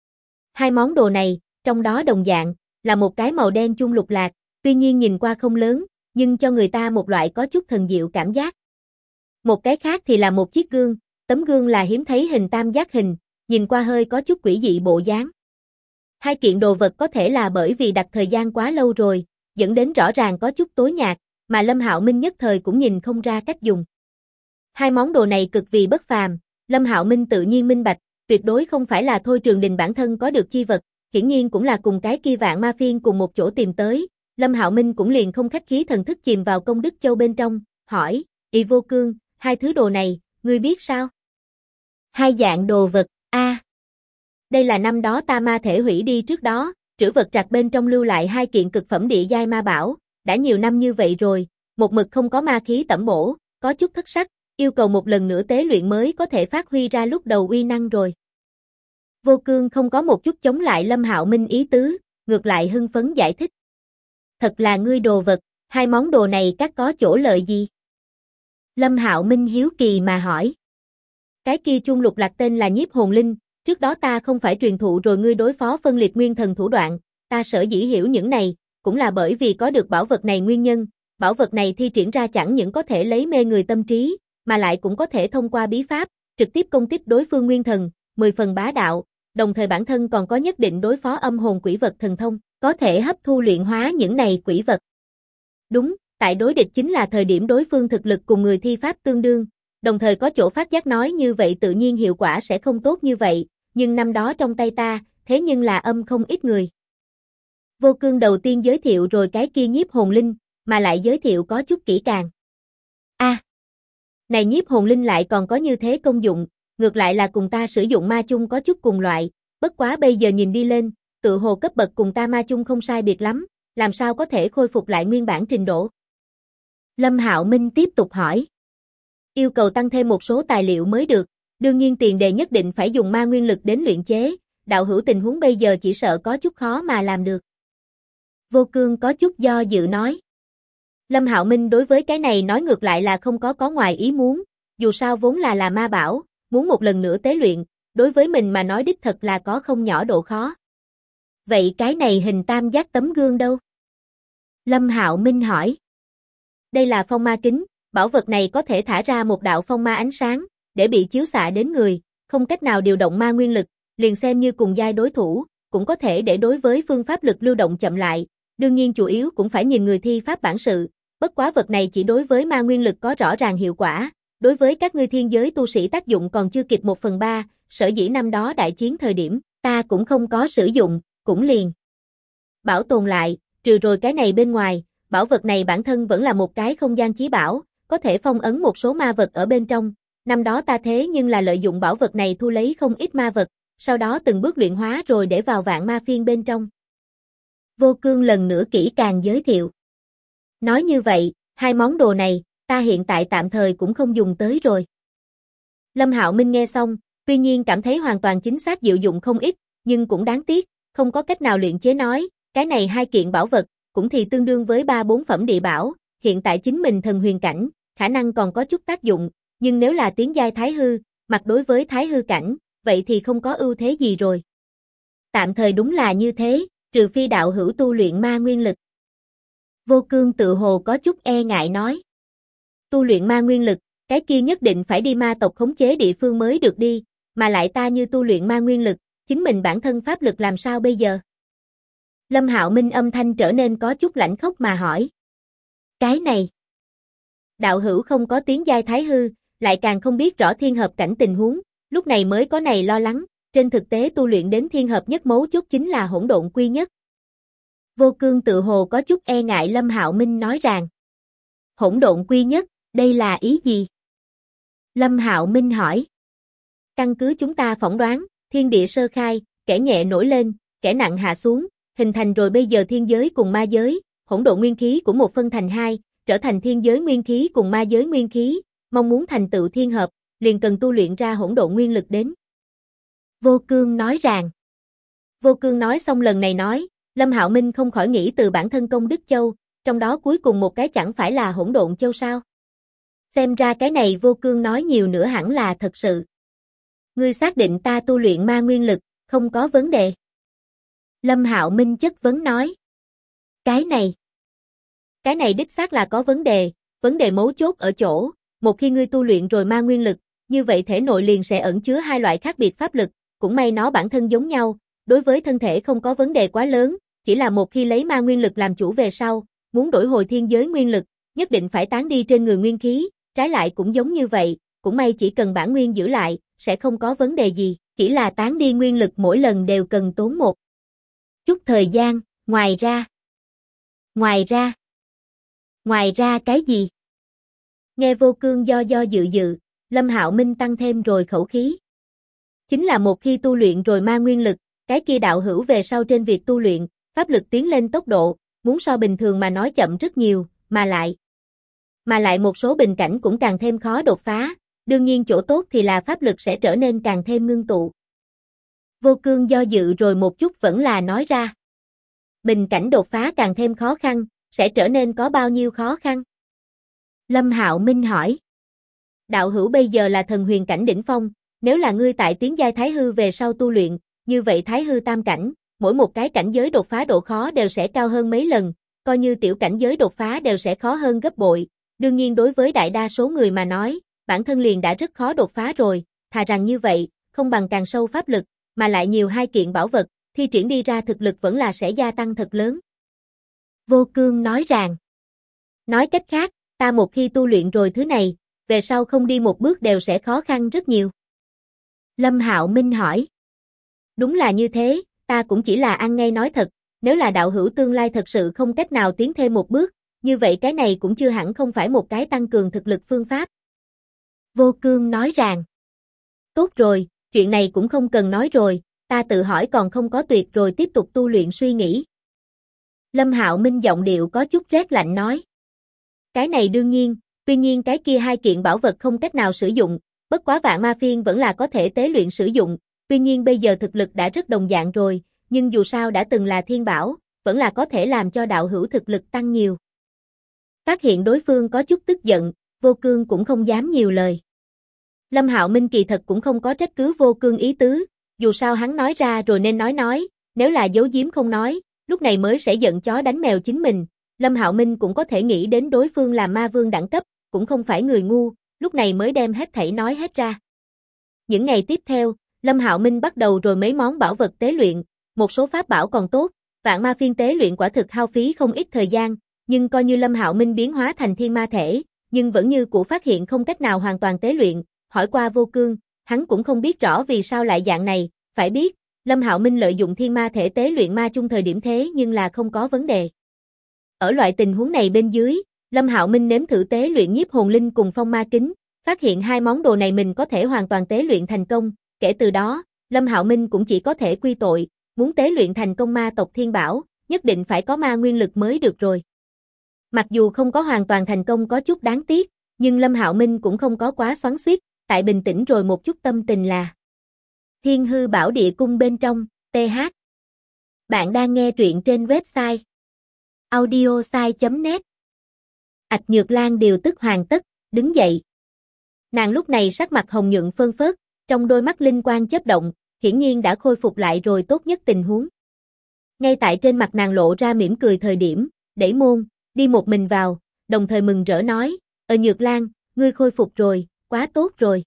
2 món đồ này, trong đó đồng dạng, là một cái màu đen chung lục lạc, tuy nhiên nhìn qua không lớn, nhưng cho người ta một loại có chút thần diệu cảm giác. Một cái khác thì là một chiếc gương, tấm gương là hiếm thấy hình tam giác hình, nhìn qua hơi có chút quỷ dị bộ dáng. Hai kiện đồ vật có thể là bởi vì đặt thời gian quá lâu rồi, dẫn đến rõ ràng có chút tối nhạt, mà Lâm Hạo Minh nhất thời cũng nhìn không ra cách dùng. Hai món đồ này cực vì bất phàm, Lâm Hạo Minh tự nhiên minh bạch, tuyệt đối không phải là Thôi Trường Đình bản thân có được chi vật, hiển nhiên cũng là cùng cái kia vạn ma phiên cùng một chỗ tìm tới. Lâm Hạo Minh cũng liền không khách khí thần thức chìm vào công đức châu bên trong, hỏi, Y Vô Cương, hai thứ đồ này, ngươi biết sao? Hai dạng đồ vật, đây là năm đó ta ma thể hủy đi trước đó, trữ vật trạc bên trong lưu lại hai kiện cực phẩm địa giai ma bảo, đã nhiều năm như vậy rồi, một mực không có ma khí tẩm bổ, có chút thất sắc, yêu cầu một lần nữa tế luyện mới có thể phát huy ra lúc đầu uy năng rồi. Vô Cương không có một chút chống lại Lâm Hạo Minh ý tứ, ngược lại hưng phấn giải thích. Thật là ngươi đồ vật, hai món đồ này các có chỗ lợi gì? Lâm Hạo Minh hiếu kỳ mà hỏi. Cái kia chung lục lạc tên là nhiếp hồn linh, trước đó ta không phải truyền thụ rồi ngươi đối phó phân liệt nguyên thần thủ đoạn, ta sở dĩ hiểu những này, cũng là bởi vì có được bảo vật này nguyên nhân, bảo vật này thi triển ra chẳng những có thể lấy mê người tâm trí, mà lại cũng có thể thông qua bí pháp, trực tiếp công kích đối phương nguyên thần, 10 phần bá đạo, đồng thời bản thân còn có nhất định đối phó âm hồn quỷ vật thần thông, có thể hấp thu luyện hóa những này quỷ vật. Đúng, tại đối địch chính là thời điểm đối phương thực lực cùng người thi pháp tương đương, đồng thời có chỗ phát giác nói như vậy tự nhiên hiệu quả sẽ không tốt như vậy, nhưng năm đó trong tay ta, thế nhưng là âm không ít người. Vô Cương đầu tiên giới thiệu rồi cái kia nhiếp hồn linh, mà lại giới thiệu có chút kỹ càng. Này nhiếp hồn linh lại còn có như thế công dụng, ngược lại là cùng ta sử dụng ma chung có chút cùng loại, bất quá bây giờ nhìn đi lên, tự hồ cấp bậc cùng ta ma chung không sai biệt lắm, làm sao có thể khôi phục lại nguyên bản trình độ? Lâm Hạo Minh tiếp tục hỏi. Yêu cầu tăng thêm một số tài liệu mới được, đương nhiên tiền đề nhất định phải dùng ma nguyên lực đến luyện chế, đạo hữu tình huống bây giờ chỉ sợ có chút khó mà làm được. Vô Cương có chút do dự nói. Lâm Hạo Minh đối với cái này nói ngược lại là không có ngoài ý muốn, dù sao vốn là ma bảo, muốn một lần nữa tế luyện, đối với mình mà nói đích thật là có không nhỏ độ khó. Vậy cái này hình tam giác tấm gương đâu? Lâm Hạo Minh hỏi. Đây là phong ma kính, bảo vật này có thể thả ra một đạo phong ma ánh sáng, để bị chiếu xạ đến người, không cách nào điều động ma nguyên lực, liền xem như cùng giai đối thủ, cũng có thể để đối với phương pháp lực lưu động chậm lại, đương nhiên chủ yếu cũng phải nhìn người thi pháp bản sự, bất quá vật này chỉ đối với ma nguyên lực có rõ ràng hiệu quả, đối với các ngươi thiên giới tu sĩ tác dụng còn chưa kịp 1/3, sở dĩ năm đó đại chiến thời điểm, ta cũng không có sử dụng, cũng liền bảo tồn lại, trừ rồi cái này bên ngoài, bảo vật này bản thân vẫn là một cái không gian chí bảo, có thể phong ấn một số ma vật ở bên trong, năm đó ta thế nhưng là lợi dụng bảo vật này thu lấy không ít ma vật, sau đó từng bước luyện hóa rồi để vào vạn ma phiên bên trong. Vô Cương lần nữa kỹ càng giới thiệu. Nói như vậy, hai món đồ này, ta hiện tại tạm thời cũng không dùng tới rồi. Lâm Hạo Minh nghe xong, tuy nhiên cảm thấy hoàn toàn chính xác diệu dụng không ít, nhưng cũng đáng tiếc, không có cách nào luyện chế nói, cái này hai kiện bảo vật, cũng thì tương đương với 3-4 phẩm địa bảo, hiện tại chính mình thần huyền cảnh, khả năng còn có chút tác dụng, nhưng nếu là tiến giai thái hư, mặt đối với thái hư cảnh, vậy thì không có ưu thế gì rồi. Tạm thời đúng là như thế, trừ phi đạo hữu tu luyện ma nguyên lực. Vô Cương tự hồ có chút e ngại nói. Tu luyện ma nguyên lực, cái kia nhất định phải đi ma tộc khống chế địa phương mới được đi, mà lại ta như tu luyện ma nguyên lực, chính mình bản thân pháp lực làm sao bây giờ? Lâm Hạo Minh âm thanh trở nên có chút lãnh khốc mà hỏi. Cái này, đạo hữu không có tiến giai thái hư, lại càng không biết rõ thiên hợp cảnh tình huống, lúc này mới có này lo lắng, trên thực tế tu luyện đến thiên hợp nhất mấu chốt chính là hỗn độn quy nhất. Vô Cương tự hồ có chút e ngại Lâm Hạo Minh nói rằng. Hỗn độn quy nhất, đây là ý gì? Lâm Hạo Minh hỏi. Căn cứ chúng ta phỏng đoán, thiên địa sơ khai, kẻ nhẹ nổi lên, kẻ nặng hạ xuống, hình thành rồi bây giờ thiên giới cùng ma giới, hỗn độn nguyên khí của một phân thành hai, trở thành thiên giới nguyên khí cùng ma giới nguyên khí, mong muốn thành tựu thiên hợp, liền cần tu luyện ra hỗn độn nguyên lực đến. Vô Cương nói rằng. Vô Cương nói xong lần này nói, Lâm Hạo Minh không khỏi nghĩ từ bản thân công đức châu, trong đó cuối cùng một cái chẳng phải là hỗn độn châu sao? Xem ra cái này Vô Cương nói nhiều nữa hẳn là thật sự. Ngươi xác định ta tu luyện ma nguyên lực, không có vấn đề. Lâm Hạo Minh chất vấn nói. Cái này. Cái này đích xác là có vấn đề mấu chốt ở chỗ, một khi ngươi tu luyện rồi ma nguyên lực, như vậy thể nội liền sẽ ẩn chứa hai loại khác biệt pháp lực, cũng may nó bản thân giống nhau, đối với thân thể không có vấn đề quá lớn, chỉ là một khi lấy ma nguyên lực làm chủ về sau, muốn đổi hồi thiên giới nguyên lực, nhất định phải tán đi trên người nguyên khí, trái lại cũng giống như vậy, cũng may chỉ cần bản nguyên giữ lại, sẽ không có vấn đề gì, chỉ là tán đi nguyên lực mỗi lần đều cần tốn một chút thời gian, ngoài ra cái gì? Nghe Vô Cương do dự, Lâm Hạo Minh tăng thêm rồi khẩu khí. Chính là một khi tu luyện rồi ma nguyên lực, cái kia đạo hữu về sau trên việc tu luyện, pháp lực tiến lên tốc độ, muốn so bình thường mà nói chậm rất nhiều, mà lại một số bình cảnh cũng càng thêm khó đột phá, đương nhiên chỗ tốt thì là pháp lực sẽ trở nên càng thêm ngưng tụ. Vô Cương do dự rồi một chút vẫn là nói ra. Bình cảnh đột phá càng thêm khó khăn, sẽ trở nên có bao nhiêu khó khăn? Lâm Hạo Minh hỏi. Đạo hữu bây giờ là thần huyền cảnh đỉnh phong, nếu là ngươi tại tiến giai thái hư về sau tu luyện, như vậy thái hư tam cảnh, mỗi một cái cảnh giới đột phá độ khó đều sẽ cao hơn mấy lần, coi như tiểu cảnh giới đột phá đều sẽ khó hơn gấp bội. Đương nhiên đối với đại đa số người mà nói, bản thân liền đã rất khó đột phá rồi, thà rằng như vậy, không bằng càng sâu pháp lực, mà lại nhiều hai kiện bảo vật, thi triển đi ra thực lực vẫn là sẽ gia tăng thật lớn. Vô Cương nói rằng, nói cách khác, ta một khi tu luyện rồi thứ này, về sau không đi một bước đều sẽ khó khăn rất nhiều. Lâm Hạo Minh hỏi. Đúng là như thế, ta cũng chỉ là ăn ngay nói thật, nếu là đạo hữu tương lai thật sự không cách nào tiến thêm một bước, như vậy cái này cũng chưa hẳn không phải một cái tăng cường thực lực phương pháp. Vô Cương nói rằng, tốt rồi, chuyện này cũng không cần nói rồi, ta tự hỏi còn không có tuyệt rồi tiếp tục tu luyện suy nghĩ. Lâm Hạo Minh giọng điệu có chút rét lạnh nói. Cái này đương nhiên, tuy nhiên cái kia hai kiện bảo vật không cách nào sử dụng, bất quá vạn ma phiên vẫn là có thể tế luyện sử dụng, tuy nhiên bây giờ thực lực đã rất đồng dạng rồi, nhưng dù sao đã từng là thiên bảo, vẫn là có thể làm cho đạo hữu thực lực tăng nhiều. Phát hiện đối phương có chút tức giận, Vô Cương cũng không dám nhiều lời. Lâm Hạo Minh kỳ thật cũng không có trách cứ Vô Cương ý tứ, dù sao hắn nói ra rồi nên nói, nếu là giấu giếm không nói, lúc này mới sẽ giận chó đánh mèo chính mình. Lâm Hạo Minh cũng có thể nghĩ đến đối phương là ma vương đẳng cấp, cũng không phải người ngu, lúc này mới đem hết thảy nói hết ra. Những ngày tiếp theo, Lâm Hạo Minh bắt đầu rồi mấy món bảo vật tế luyện, một số pháp bảo còn tốt, vạn ma phiên tế luyện quả thực hao phí không ít thời gian, nhưng coi như Lâm Hạo Minh biến hóa thành thiên ma thể, nhưng vẫn như cũ phát hiện không cách nào hoàn toàn tế luyện, hỏi qua Vô Cương, hắn cũng không biết rõ vì sao lại dạng này, phải biết, Lâm Hạo Minh lợi dụng thiên ma thể tế luyện ma chung thời điểm thế nhưng là không có vấn đề. Ở loại tình huống này bên dưới, Lâm Hạo Minh nếm thử tế luyện nhiếp hồn linh cùng phong ma kính, phát hiện hai món đồ này mình có thể hoàn toàn tế luyện thành công, kể từ đó, Lâm Hạo Minh cũng chỉ có thể quy tội, muốn tế luyện thành công ma tộc thiên bảo, nhất định phải có ma nguyên lực mới được rồi. Mặc dù không có hoàn toàn thành công có chút đáng tiếc, nhưng Lâm Hạo Minh cũng không có quá xoắn xuýt, tại bình tĩnh rồi một chút tâm tình là Thiên Hư Bảo Địa Cung bên trong, TH. Bạn đang nghe truyện trên website audiosai.net. Ạch Nhược Lan điều tức hoàn tất, đứng dậy. Nàng lúc này sắc mặt hồng nhuận phơn phớt, trong đôi mắt linh quang chớp động, hiển nhiên đã khôi phục lại rồi tốt nhất tình huống. Ngay tại trên mặt nàng lộ ra mỉm cười thời điểm, đẩy môn, đi một mình vào, đồng thời mừng rỡ nói, Nhược Lan, ngươi khôi phục rồi, quá tốt rồi.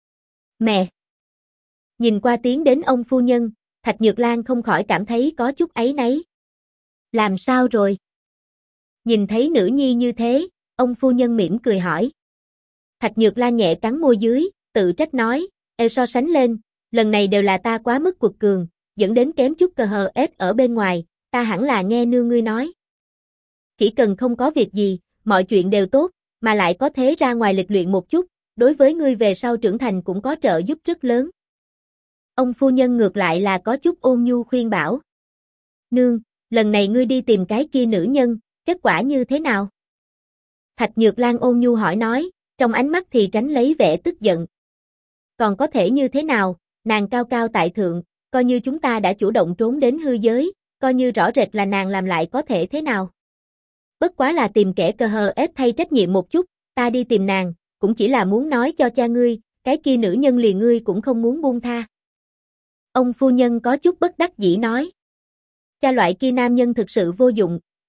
Mẹ! Nhìn qua tiến đến ông phu nhân, Thạch Nhược Lan không khỏi cảm thấy có chút áy náy. Làm sao rồi? Nhìn thấy nữ nhi như thế, ông phu nhân mỉm cười hỏi. Thạch Nhược Lan nhẹ cắn môi dưới, tự trách nói, so sánh lên, lần này đều là ta quá mức quật cường, dẫn đến kém chút cờ hờ ép ở bên ngoài, ta hẳn là nghe nương ngươi nói. Chỉ cần không có việc gì, mọi chuyện đều tốt, mà lại có thế ra ngoài lịch luyện một chút, đối với ngươi về sau trưởng thành cũng có trợ giúp rất lớn. Ông phu nhân ngược lại là có chút ôn nhu khuyên bảo. Nương, lần này ngươi đi tìm cái kia nữ nhân, kết quả như thế nào? Thạch Nhược Lan ôn nhu hỏi nói, trong ánh mắt thì tránh lấy vẻ tức giận. Còn có thể như thế nào, nàng cao cao tại thượng, coi như chúng ta đã chủ động trốn đến hư giới, coi như rõ rệt là nàng làm lại có thể thế nào? Bất quá là tìm kẻ cờ hờ ép thay trách nhiệm một chút, ta đi tìm nàng, cũng chỉ là muốn nói cho cha ngươi, cái kia nữ nhân liền ngươi cũng không muốn buông tha. Ông phu nhân có chút bất đắc dĩ nói. Cha loại kia nam nhân thực sự vô dụng,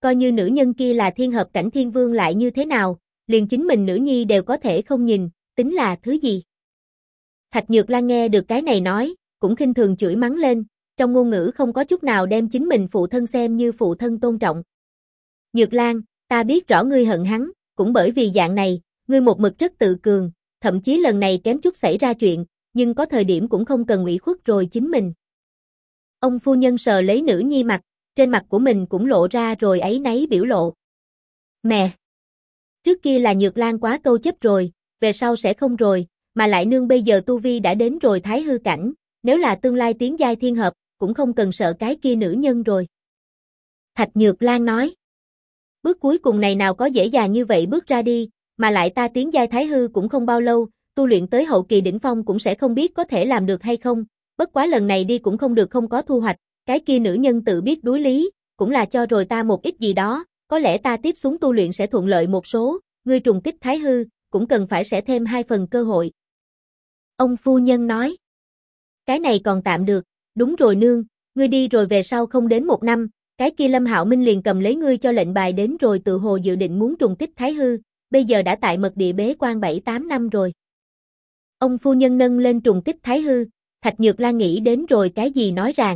coi như nữ nhân kia là thiên hợp cảnh thiên vương lại như thế nào, liền chính mình nữ nhi đều có thể không nhìn, tính là thứ gì. Thạch Nhược Lan nghe được cái này nói, cũng khinh thường chửi mắng lên, trong ngôn ngữ không có chút nào đem chính mình phụ thân xem như phụ thân tôn trọng. Nhược Lan, ta biết rõ ngươi hận hắn, cũng bởi vì dạng này, ngươi một mực rất tự cường, thậm chí lần này kém chút xảy ra chuyện, nhưng có thời điểm cũng không cần ủy khuất rồi chính mình. Ông phu nhân sờ lấy nữ nhi mặt, trên mặt của mình cũng lộ ra rồi áy náy biểu lộ. Mẹ! Trước kia là Nhược Lan quá câu chấp rồi, về sau sẽ không rồi, mà lại nương bây giờ tu vi đã đến rồi thái hư cảnh, nếu là tương lai tiến giai thiên hợp, cũng không cần sợ cái kia nữ nhân rồi. Thạch Nhược Lan nói. Bước cuối cùng này nào có dễ dàng như vậy bước ra đi, mà lại ta tiến giai thái hư cũng không bao lâu, tu luyện tới hậu kỳ đỉnh phong cũng sẽ không biết có thể làm được hay không, bất quá lần này đi cũng không được không có thu hoạch, cái kia nữ nhân tự biết đối lý, cũng là cho rồi ta một ít gì đó, có lẽ ta tiếp xuống tu luyện sẽ thuận lợi một số, ngươi trùng kích thái hư, cũng cần phải sẽ thêm 2 phần cơ hội. Ông phu nhân nói. Cái này còn tạm được, đúng rồi nương, ngươi đi rồi về sau không đến 1 năm, cái kia Lâm Hạo Minh liền cầm lấy ngươi cho lệnh bài đến rồi tự hồ dự định muốn trùng kích thái hư, bây giờ đã tại mật địa bế quan 7-8 năm rồi. Ông phu nhân nâng lên trùng kích thái hư, Thạch Nhược Lan nghĩ đến rồi cái gì nói rằng.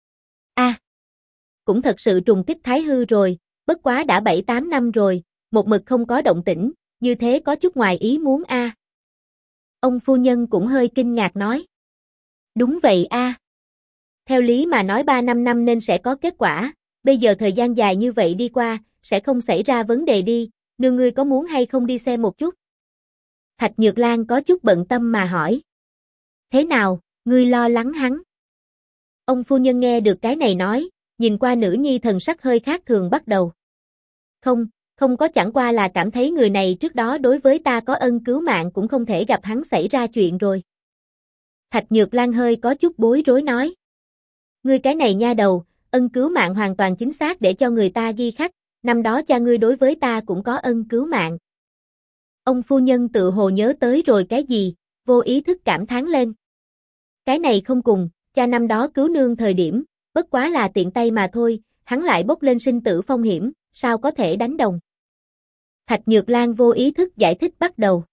Cũng thật sự trùng kích thái hư rồi, bất quá đã 7-8 năm rồi, một mực không có động tĩnh, như thế có chút ngoài ý muốn Ông phu nhân cũng hơi kinh ngạc nói. Đúng vậy Theo lý mà nói 3-5 năm nên sẽ có kết quả, bây giờ thời gian dài như vậy đi qua, sẽ không xảy ra vấn đề đi, nương ngươi có muốn hay không đi xem một chút? Thạch Nhược Lan có chút bận tâm mà hỏi. Thế nào, ngươi lo lắng hắn? Ông phu nhân nghe được cái này nói, nhìn qua nữ nhi thần sắc hơi khác thường bắt đầu. Không có, chẳng qua là cảm thấy người này trước đó đối với ta có ân cứu mạng cũng không thể gặp hắn xảy ra chuyện rồi. Thạch Nhược Lan hơi có chút bối rối nói. Ngươi cái này nha đầu, ân cứu mạng hoàn toàn chính xác để cho người ta ghi khắc, năm đó cha ngươi đối với ta cũng có ân cứu mạng. Ông phu nhân tự hồ nhớ tới rồi cái gì, vô ý thức cảm thán lên. Cái này không cùng, cha năm đó cứu nương thời điểm, bất quá là tiện tay mà thôi, hắn lại bốc lên sinh tử phong hiểm, sao có thể đánh đồng. Thạch Nhược Lan vô ý thức giải thích bắt đầu.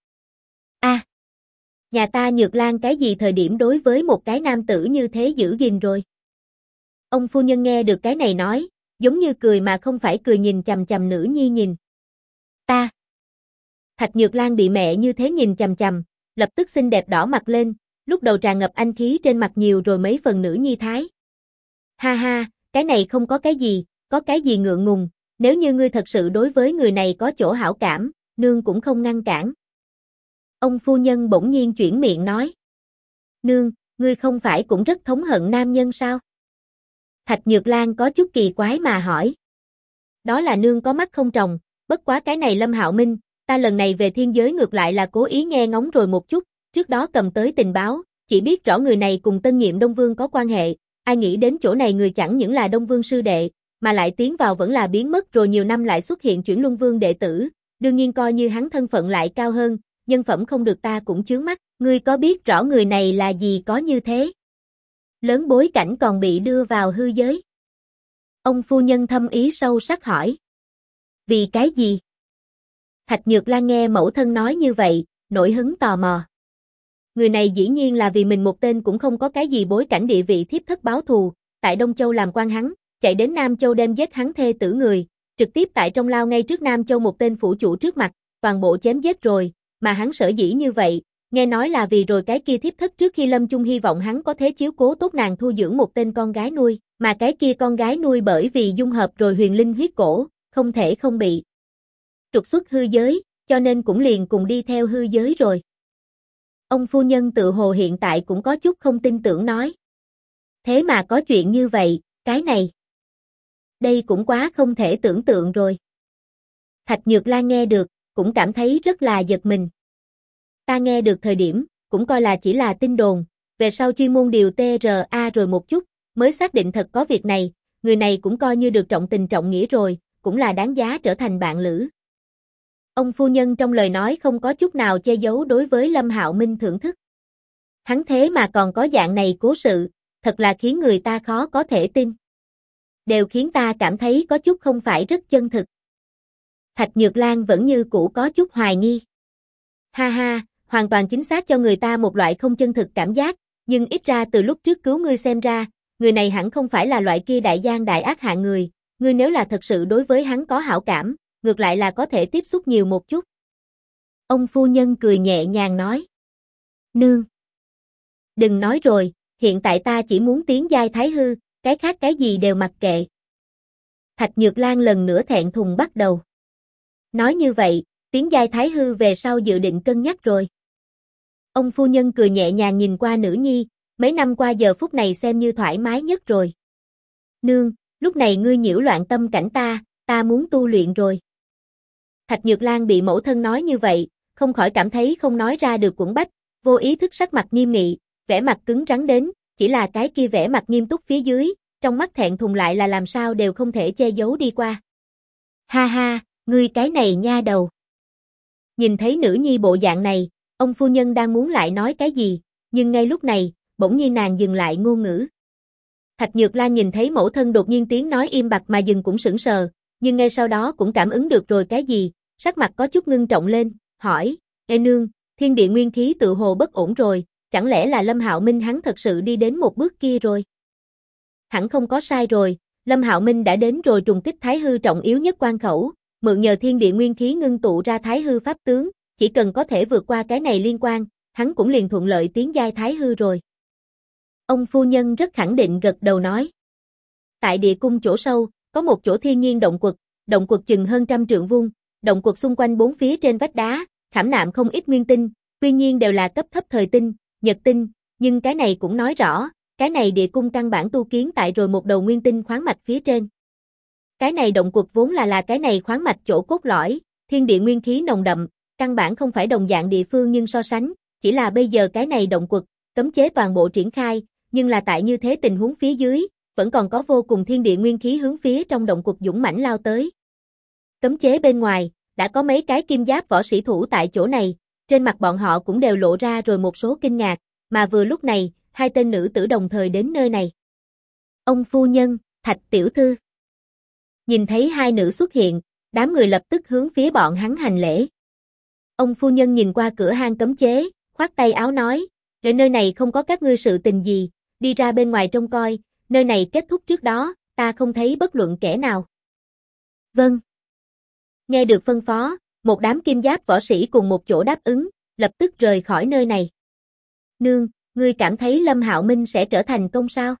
Nhà ta Nhược Lan cái gì thời điểm đối với một cái nam tử như thế giữ gìn rồi. Ông phu nhân nghe được cái này nói, giống như cười mà không phải cười nhìn chằm chằm nữ nhi nhìn. Ta. Thạch Nhược Lan bị mẹ như thế nhìn chằm chằm, lập tức xinh đẹp đỏ mặt lên, lúc đầu tràn ngập anh khí trên mặt nhiều rồi mấy phần nữ nhi thái. Ha ha, cái này không có cái gì, có cái gì ngượng ngùng, nếu như ngươi thật sự đối với người này có chỗ hảo cảm, nương cũng không ngăn cản. Ông phu nhân bỗng nhiên chuyển miệng nói. Nương, ngươi không phải cũng rất thống hận nam nhân sao? Thạch Nhược Lan có chút kỳ quái mà hỏi. Đó là nương có mắt không tròng, bất quá cái này Lâm Hạo Minh, ta lần này về thiên giới ngược lại là cố ý nghe ngóng rồi một chút, trước đó cầm tới tình báo, chỉ biết rõ người này cùng tân nhiệm Đông Vương có quan hệ, ai nghĩ đến chỗ này người chẳng những là Đông Vương sư đệ, mà lại tiến vào vẫn là biến mất rồi nhiều năm lại xuất hiện chuyển Luân Vương đệ tử, đương nhiên coi như hắn thân phận lại cao hơn, nhân phẩm không được ta cũng chướng mắt, ngươi có biết rõ người này là gì có như thế? Lớn bối cảnh còn bị đưa vào hư giới. Ông phu nhân thâm ý sâu sắc hỏi. Vì cái gì? Thạch Nhược Lan nghe mẫu thân nói như vậy, nổi hứng tò mò. Người này dĩ nhiên là vì mình một tên cũng không có cái gì bối cảnh địa vị thiếp thất báo thù, tại Đông Châu làm quan hắn, chạy đến Nam Châu đem giết hắn thê tử người, trực tiếp tại trong lao ngay trước Nam Châu một tên phủ chủ trước mặt, toàn bộ chém giết rồi, mà hắn sở dĩ như vậy, nghe nói là vì rồi cái kia thiếp thất trước khi lâm chung hy vọng hắn có thể chiếu cố tốt nàng thu dưỡng một tên con gái nuôi, mà cái kia con gái nuôi bởi vì dung hợp rồi huyền linh huyết cổ, không thể không bị trục xuất hư giới, cho nên cũng liền cùng đi theo hư giới rồi. Ông phu nhân tự hồ hiện tại cũng có chút không tin tưởng nói. Thế mà có chuyện như vậy, cái này. Đây cũng quá không thể tưởng tượng rồi. Thạch Nhược Lan nghe được, cũng cảm thấy rất là giật mình. Ta nghe được thời điểm, cũng coi là chỉ là tin đồn, về sau chuyên môn điều TRA rồi một chút, mới xác định thật có việc này, người này cũng coi như được trọng tình trọng nghĩa rồi, cũng là đáng giá trở thành bạn lữ. Ông phu nhân trong lời nói không có chút nào che giấu đối với Lâm Hạo Minh thưởng thức. Hắn thế mà còn có dạng này cố sự, thật là khiến người ta khó có thể tin. đều khiến ta cảm thấy có chút không phải rất chân thực. Thạch Nhược Lan vẫn như cũ có chút hoài nghi. Ha ha, hoàn toàn chính xác cho người ta một loại không chân thực cảm giác, nhưng ít ra từ lúc trước cứu ngươi xem ra, người này hẳn không phải là loại kia đại gian đại ác hạng người, ngươi nếu là thật sự đối với hắn có hảo cảm, ngược lại là có thể tiếp xúc nhiều một chút. Ông phu nhân cười nhẹ nhàng nói. Nương. Đừng nói rồi, hiện tại ta chỉ muốn tiến giai thái hư, cái khác cái gì đều mặc kệ. Thạch Nhược Lan lần nữa thẹn thùng bắt đầu. Nói như vậy, tiến giai thái hư về sau dự định cân nhắc rồi. Ông phu nhân cười nhẹ nhàng nhìn qua nữ nhi, mấy năm qua giờ phút này xem như thoải mái nhất rồi. Nương, lúc này ngươi nhiễu loạn tâm cảnh ta muốn tu luyện rồi. Thạch Nhược Lan bị mẫu thân nói như vậy, không khỏi cảm thấy không nói ra được quẫn bách, vô ý thức sắc mặt nghiêm nghị, vẻ mặt cứng rắn đến, chỉ là cái kia vẻ mặt nghiêm túc phía dưới, trong mắt thẹn thùng lại là làm sao đều không thể che giấu đi qua. Ha ha, ngươi cái này nha đầu. Nhìn thấy nữ nhi bộ dạng này, ông phu nhân đang muốn lại nói cái gì, nhưng ngay lúc này, bỗng nhiên nàng dừng lại ngôn ngữ. Thạch Nhược Lan nhìn thấy mẫu thân đột nhiên tiếng nói im bặt mà dừng cũng sững sờ, nhưng ngay sau đó cũng cảm ứng được rồi cái gì, sắc mặt có chút ngưng trọng lên, hỏi, Ê nương, thiên địa nguyên khí tự hồ bất ổn rồi, chẳng lẽ là Lâm Hạo Minh hắn thật sự đi đến một bước kia rồi? Hẳn không có sai rồi, Lâm Hạo Minh đã đến rồi trùng kích thái hư trọng yếu nhất quan khẩu, mượn nhờ thiên địa nguyên khí ngưng tụ ra thái hư pháp tướng, chỉ cần có thể vượt qua cái này liên quan, hắn cũng liền thuận lợi tiến giai thái hư rồi. Ông phu nhân rất khẳng định gật đầu nói. Tại địa cung chỗ sâu, có một chỗ thiên nhiên động quật chừng hơn 100 trượng vuông, động quật xung quanh bốn phía trên vách đá, khảm nạm không ít nguyên tinh, tuy nhiên đều là cấp thấp thời tinh, nhật tinh, nhưng cái này cũng nói rõ, cái này địa cung căn bản tu kiến tại rồi một đầu nguyên tinh khoáng mạch phía trên. Cái này động quật vốn là cái này khoáng mạch chỗ cốt lõi, thiên địa nguyên khí nồng đậm, căn bản không phải đồng dạng địa phương nhưng so sánh, chỉ là bây giờ cái này động quật, cấm chế toàn bộ triển khai, nhưng là tại như thế tình huống phía dưới, vẫn còn có vô cùng thiên địa nguyên khí hướng phía trong động quật dũng mãnh lao tới. Cấm chế bên ngoài, đã có mấy cái kim giáp võ sĩ thủ tại chỗ này, trên mặt bọn họ cũng đều lộ ra rồi một số kinh ngạc, mà vừa lúc này, hai tên nữ tử đồng thời đến nơi này. Ông phu nhân, Thạch tiểu thư. Nhìn thấy hai nữ xuất hiện, đám người lập tức hướng phía bọn hắn hành lễ. Ông phu nhân nhìn qua cửa hang cấm chế, khoát tay áo nói, ở nơi này không có các ngươi sự tình gì, đi ra bên ngoài trông coi, nơi này kết thúc trước đó, ta không thấy bất luận kẻ nào. Vâng. Nghe được phân phó, một đám kim giáp võ sĩ cùng một chỗ đáp ứng, lập tức rời khỏi nơi này. Nương, ngươi cảm thấy Lâm Hạo Minh sẽ trở thành công sao?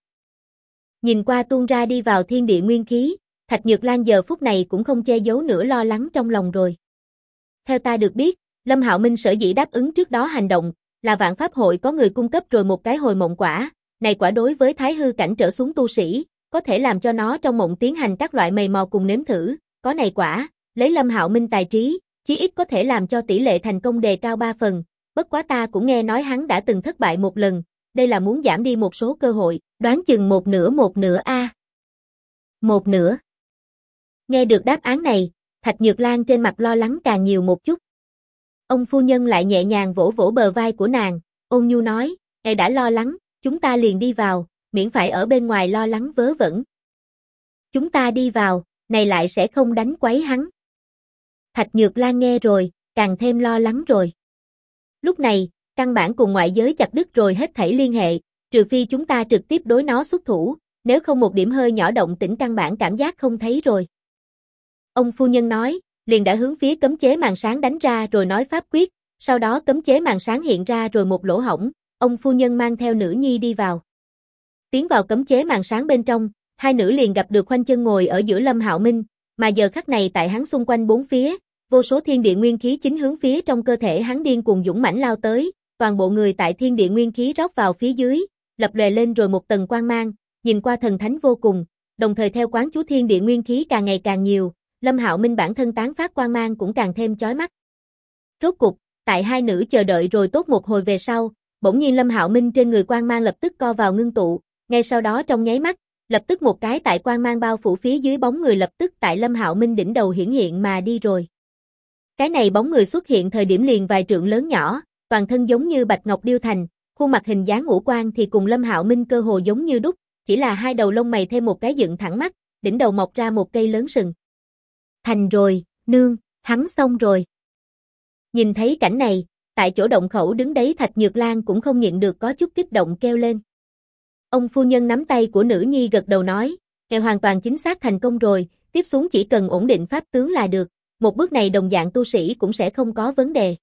Nhìn qua tuôn ra đi vào thiên địa nguyên khí, Thạch Nhược Lan giờ phút này cũng không che giấu nữa lo lắng trong lòng rồi. Theo ta được biết, Lâm Hạo Minh sở dĩ đáp ứng trước đó hành động, là Vạn Pháp Hội có người cung cấp rồi một cái hồi mộng quả, này quả đối với thái hư cảnh trở xuống tu sĩ, có thể làm cho nó trong mộng tiến hành các loại mày mò cùng nếm thử, có này quả, lấy Lâm Hạo Minh tài trí, chí ít có thể làm cho tỷ lệ thành công đề cao 3 phần, bất quá ta cũng nghe nói hắn đã từng thất bại một lần, đây là muốn giảm đi một số cơ hội, đoán chừng một nửa a. Một nửa. Nghe được đáp án này, Thạch Nhược Lan trên mặt lo lắng càng nhiều một chút. Ông phu nhân lại nhẹ nhàng vỗ vỗ bờ vai của nàng, ôn nhu nói, "Ngài đã lo lắng, chúng ta liền đi vào, miễn phải ở bên ngoài lo lắng vớ vẩn." Chúng ta đi vào, này lại sẽ không đánh quấy hắn. Thạch Nhược Lan nghe rồi, càng thêm lo lắng rồi. Lúc này, căn bản cùng ngoại giới chặt đứt rồi hết thảy liên hệ, trừ phi chúng ta trực tiếp đối nó xuất thủ, nếu không một điểm hơi nhỏ động tĩnh căn bản cảm giác không thấy rồi. Ông phu nhân nói, liền đã hướng phía cấm chế màn sáng đánh ra rồi nói pháp quyết, sau đó cấm chế màn sáng hiện ra rồi một lỗ hổng, ông phu nhân mang theo nữ nhi đi vào. Tiến vào cấm chế màn sáng bên trong, hai nữ liền gặp được khoanh chân ngồi ở giữa Lâm Hạo Minh, mà giờ khắc này tại hắn xung quanh bốn phía, vô số thiên địa nguyên khí chính hướng phía trong cơ thể hắn điên cuồng dũng mãnh lao tới, toàn bộ người tại thiên địa nguyên khí rót vào phía dưới, lập lòe lên rồi một tầng quang mang, nhìn qua thần thánh vô cùng, đồng thời theo quán chú thiên địa nguyên khí càng ngày càng nhiều, Lâm Hạo Minh bản thân tán phát quang mang cũng càng thêm chói mắt. Rốt cục, tại hai nữ chờ đợi rồi tốt một hồi về sau, bỗng nhiên Lâm Hạo Minh trên người quang mang lập tức co vào ngưng tụ, ngay sau đó trong nháy mắt, lập tức một cái tại quang mang bao phủ phía dưới bóng người lập tức tại Lâm Hạo Minh đỉnh đầu hiển hiện mà đi rồi. Cái này bóng người xuất hiện thời điểm liền vài trượng lớn nhỏ, toàn thân giống như bạch ngọc điêu thành, khuôn mặt hình dáng ngũ quan thì cùng Lâm Hạo Minh cơ hồ giống như đúc, chỉ là hai đầu lông mày thêm một cái dựng thẳng mắt, đỉnh đầu mọc ra một cây lớn sừng. Thành rồi, nương, hắn xong rồi. Nhìn thấy cảnh này, tại chỗ động khẩu đứng đấy Thạch Nhược Lan cũng không nhịn được có chút kích động kêu lên. Ông phu nhân nắm tay của nữ nhi gật đầu nói, ngài hoàn toàn chính xác thành công rồi, tiếp xuống chỉ cần ổn định pháp tướng là được, một bước này đồng dạng tu sĩ cũng sẽ không có vấn đề.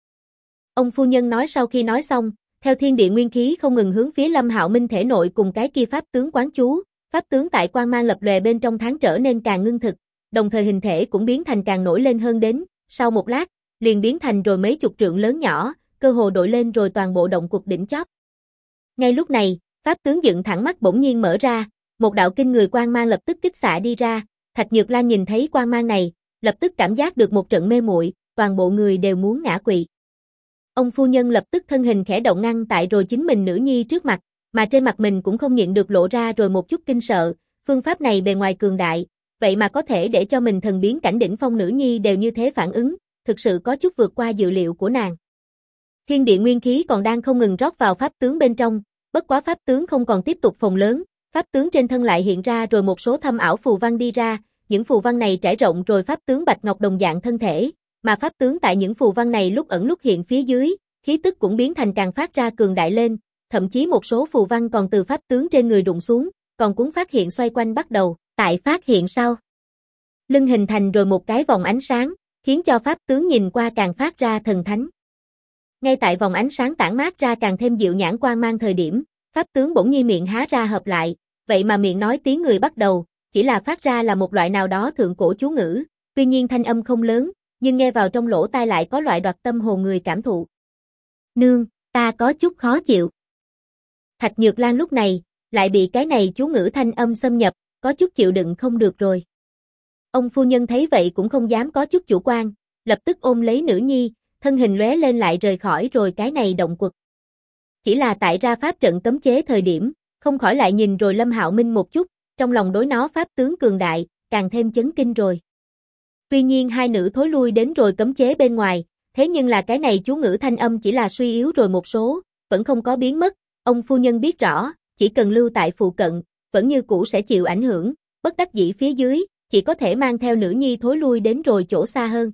Ông phu nhân nói sau khi nói xong, theo thiên địa nguyên khí không ngừng hướng phía Lâm Hạo Minh thể nội cùng cái kia pháp tướng quán chú, pháp tướng tại quang mang lập lòe bên trong tháng trở nên càng ngưng thực, đồng thời hình thể cũng biến thành càng nổi lên hơn đến, sau một lát, liền biến thành rồi mấy chục trượng lớn nhỏ, cơ hồ đội lên rồi toàn bộ động quật đỉnh chóp. Ngay lúc này, pháp tướng dựng thẳng mắt bỗng nhiên mở ra, một đạo kinh người quang mang lập tức kích xạ đi ra, Thạch Nhược Lan nhìn thấy quang mang này, lập tức cảm giác được một trận mê muội, toàn bộ người đều muốn ngã quỵ. Ông phu nhân lập tức thân hình khẽ động ngăn tại rồi chính mình nữ nhi trước mặt, mà trên mặt mình cũng không nhịn được lộ ra rồi một chút kinh sợ, phương pháp này bề ngoài cường đại, vậy mà có thể để cho mình thần biến cảnh đỉnh phong nữ nhi đều như thế phản ứng, thực sự có chút vượt qua dự liệu của nàng. Thiên địa nguyên khí còn đang không ngừng rót vào pháp tướng bên trong, bất quá pháp tướng không còn tiếp tục phồng lớn, pháp tướng trên thân lại hiện ra rồi một số thâm ảo phù văn đi ra, những phù văn này trải rộng rồi pháp tướng bạch ngọc đồng dạng thân thể, mà pháp tướng tại những phù văn này lúc ẩn lúc hiện phía dưới, khí tức cũng biến thành càng phát ra cường đại lên, thậm chí một số phù văn còn từ pháp tướng trên người rụng xuống, còn cuốn phát hiện xoay quanh bắt đầu, tại phát hiện sau. Lưng hình thành rồi một cái vòng ánh sáng, khiến cho pháp tướng nhìn qua càng phát ra thần thánh. Ngay tại vòng ánh sáng tản mát ra càng thêm dịu nhãn quang mang thời điểm, pháp tướng bỗng nhiên miệng há ra hợp lại, vậy mà miệng nói tiếng người bắt đầu, chỉ là phát ra là một loại nào đó thượng cổ chú ngữ, tuy nhiên thanh âm không lớn, nhưng nghe vào trong lỗ tai lại có loại đoạt tâm hồn người cảm thụ. Nương, ta có chút khó chịu. Thạch Nhược Lan lúc này, lại bị cái này chú ngữ thanh âm xâm nhập, có chút chịu đựng không được rồi. Ông phu nhân thấy vậy cũng không dám có chút chủ quan, lập tức ôm lấy nữ nhi, thân hình lóe lên lại rời khỏi rồi cái này động quật. Chỉ là tại ra pháp trận cấm chế thời điểm, không khỏi lại nhìn rồi Lâm Hạo Minh một chút, trong lòng đối nó pháp tướng cường đại, càng thêm chấn kinh rồi. Tuy nhiên hai nữ thối lui đến rồi cấm chế bên ngoài, thế nhưng là cái này chú ngữ thanh âm chỉ là suy yếu rồi một số, vẫn không có biến mất, ông phu nhân biết rõ, chỉ cần lưu tại phụ cận, vẫn như cũ sẽ chịu ảnh hưởng, bất đắc dĩ phía dưới, chỉ có thể mang theo nữ nhi thối lui đến rồi chỗ xa hơn.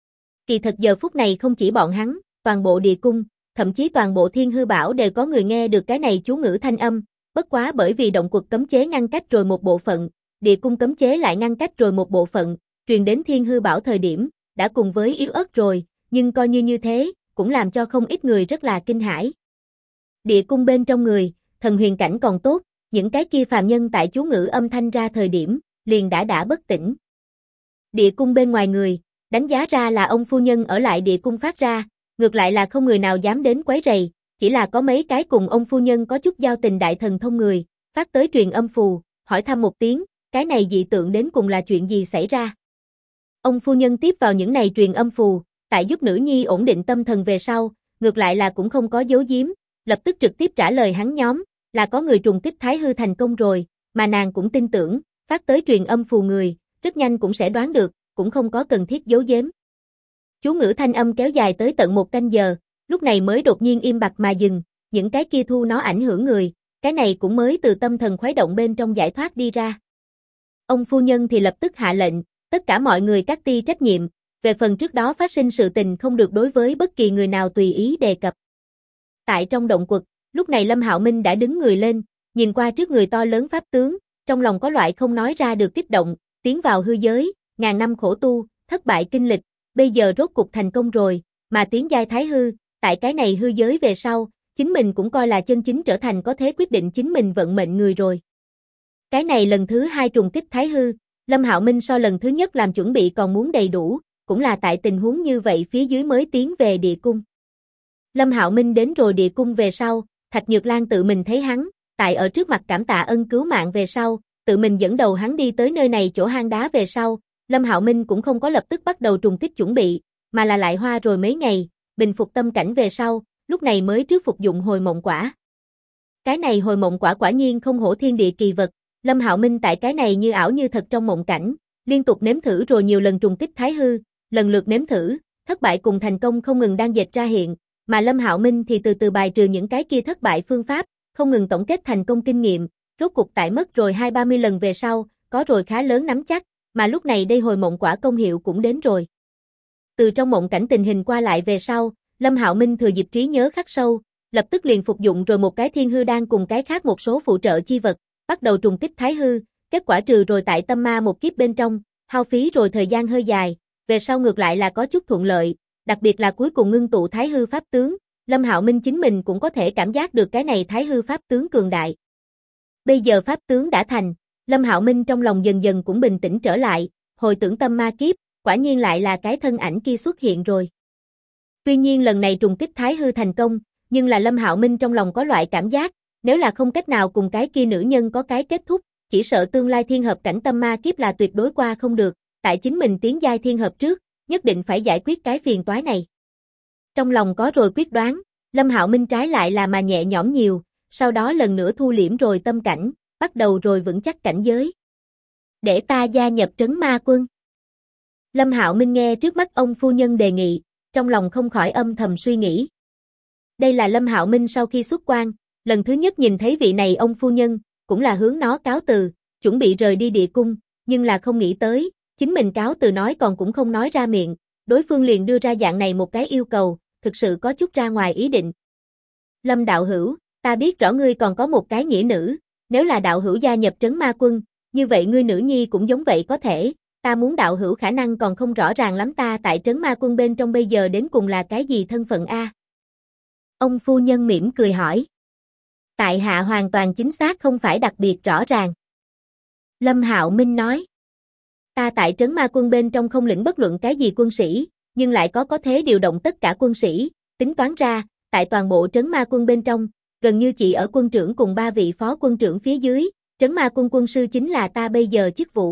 Kỳ thật giờ phút này không chỉ bọn hắn, toàn bộ địa cung, thậm chí toàn bộ Thiên Hư Bảo đều có người nghe được cái này chú ngữ thanh âm, bất quá bởi vì động quật cấm chế ngăn cách rồi một bộ phận, địa cung cấm chế lại ngăn cách rồi một bộ phận, truyền đến Thiên Hư Bảo thời điểm, đã cùng với yếu ớt rồi, nhưng coi như thế, cũng làm cho không ít người rất là kinh hãi. Địa cung bên trong người, thần huyền cảnh còn tốt, những cái kia phàm nhân tại chú ngữ âm thanh ra thời điểm, liền đã bất tỉnh. Địa cung bên ngoài người, đánh giá ra là ông phu nhân ở lại địa cung phát ra, ngược lại là không người nào dám đến quấy rầy, chỉ là có mấy cái cùng ông phu nhân có chút giao tình đại thần thông người, phát tới truyền âm phù, hỏi thăm một tiếng, cái này dị tượng đến cùng là chuyện gì xảy ra. Ông phu nhân tiếp vào những này truyền âm phù, tại giúp nữ nhi ổn định tâm thần về sau, ngược lại là cũng không có giấu giếm, lập tức trực tiếp trả lời hắn nhóm, là có người trùng kích Thái Hư thành công rồi, mà nàng cũng tin tưởng, phát tới truyền âm phù người, rất nhanh cũng sẽ đoán được, cũng không có cần thiết giấu giếm. Chú ngữ thanh âm kéo dài tới tận 1 canh giờ, lúc này mới đột nhiên im bặt mà dừng, những cái kia thu nó ảnh hưởng người, cái này cũng mới từ tâm thần khuấy động bên trong giải thoát đi ra. Ông phu nhân thì lập tức hạ lệnh, tất cả mọi người các ti trách nhiệm, về phần trước đó phát sinh sự tình không được đối với bất kỳ người nào tùy ý đề cập. Tại trong động quật, lúc này Lâm Hạo Minh đã đứng người lên, nhìn qua trước người to lớn pháp tướng, trong lòng có loại không nói ra được kích động, tiến vào hư giới, ngàn năm khổ tu, thất bại kinh lịch, bây giờ rốt cục thành công rồi, mà tiến giai Thái Hư, tại cái này hư giới về sau, chính mình cũng coi là chân chính trở thành có thể quyết định chính mình vận mệnh người rồi. Cái này lần thứ 2 trùng kích Thái Hư, Lâm Hạo Minh so lần thứ nhất làm chuẩn bị còn muốn đầy đủ, cũng là tại tình huống như vậy phía dưới mới tiến về địa cung. Lâm Hạo Minh đến rồi địa cung về sau, Thạch Nhược Lan tự mình thấy hắn, tại ở trước mặt cảm tạ ân cứu mạng về sau, tự mình dẫn đầu hắn đi tới nơi này chỗ hang đá về sau, Lâm Hạo Minh cũng không có lập tức bắt đầu trùng kích chuẩn bị, mà là lại hoa rồi mấy ngày, bình phục tâm cảnh về sau, lúc này mới trước phục dụng hồi mộng quả. Cái này hồi mộng quả quả nhiên không hổ thiên địa kỳ vật, Lâm Hạo Minh tại cái này như ảo như thật trong mộng cảnh, liên tục nếm thử rồi nhiều lần trùng kích Thái Hư, lần lượt nếm thử, thất bại cùng thành công không ngừng đang dệt ra hiện, mà Lâm Hạo Minh thì từ từ bài trừ những cái kia thất bại phương pháp, không ngừng tổng kết thành công kinh nghiệm, rốt cục tại mất rồi 20-30 lần về sau, có rồi khá lớn nắm chắc, mà lúc này đây hồi mộng quả công hiệu cũng đến rồi. Từ trong mộng cảnh tình hình qua lại về sau, Lâm Hạo Minh thừa dịp trí nhớ khắc sâu, lập tức liền phục dụng rồi một cái thiên hư đan cùng cái khác một số phụ trợ chi vật, bắt đầu trùng kích thái hư, kết quả trừ rồi tại tâm ma một kiếp bên trong, hao phí rồi thời gian hơi dài, về sau ngược lại là có chút thuận lợi, đặc biệt là cuối cùng ngưng tụ thái hư pháp tướng, Lâm Hạo Minh chính mình cũng có thể cảm giác được cái này thái hư pháp tướng cường đại. Bây giờ pháp tướng đã thành, Lâm Hạo Minh trong lòng dần dần cũng bình tĩnh trở lại, hồi tưởng tâm ma kiếp, quả nhiên lại là cái thân ảnh kia xuất hiện rồi. Tuy nhiên lần này trùng kích thái hư thành công, nhưng là Lâm Hạo Minh trong lòng có loại cảm giác, nếu là không cách nào cùng cái kia nữ nhân có cái kết thúc, chỉ sợ tương lai thiên hợp cảnh tâm ma kiếp là tuyệt đối qua không được, tại chính mình tiến giai thiên hợp trước, nhất định phải giải quyết cái phiền toái này. Trong lòng có rồi quyết đoán, Lâm Hạo Minh trái lại là mà nhẹ nhõm nhiều, sau đó lần nữa thu liễm rồi tâm cảnh, bắt đầu rồi vững chắc cảnh giới. Để ta gia nhập trấn ma quân. Lâm Hạo Minh nghe trước mắt ông phu nhân đề nghị, trong lòng không khỏi âm thầm suy nghĩ. Đây là Lâm Hạo Minh sau khi xuất quan, lần thứ nhất nhìn thấy vị này ông phu nhân, cũng là hướng nó cáo từ, chuẩn bị rời đi địa cung, nhưng là không nghĩ tới, chính mình cáo từ nói còn cũng không nói ra miệng, đối phương liền đưa ra dạng này một cái yêu cầu, thực sự có chút ra ngoài ý định. Lâm đạo hữu, ta biết rõ ngươi còn có một cái nghĩa nữ, nếu là đạo hữu gia nhập trấn ma quân, như vậy ngươi nữ nhi cũng giống vậy có thể, ta muốn đạo hữu khả năng còn không rõ ràng lắm ta tại trấn ma quân bên trong bây giờ đến cùng là cái gì thân phận a? Ông phu nhân mỉm cười hỏi. Tại hạ hoàn toàn chính xác không phải đặc biệt rõ ràng. Lâm Hạo Minh nói. Ta tại trấn ma quân bên trong không lĩnh bất luận cái gì quân sĩ, nhưng lại có thế điều động tất cả quân sĩ, tính toán ra, tại toàn bộ trấn ma quân bên trong, gần như chỉ ở quân trưởng cùng 3 vị phó quân trưởng phía dưới, trấn ma quân quân sư chính là ta bây giờ chức vụ.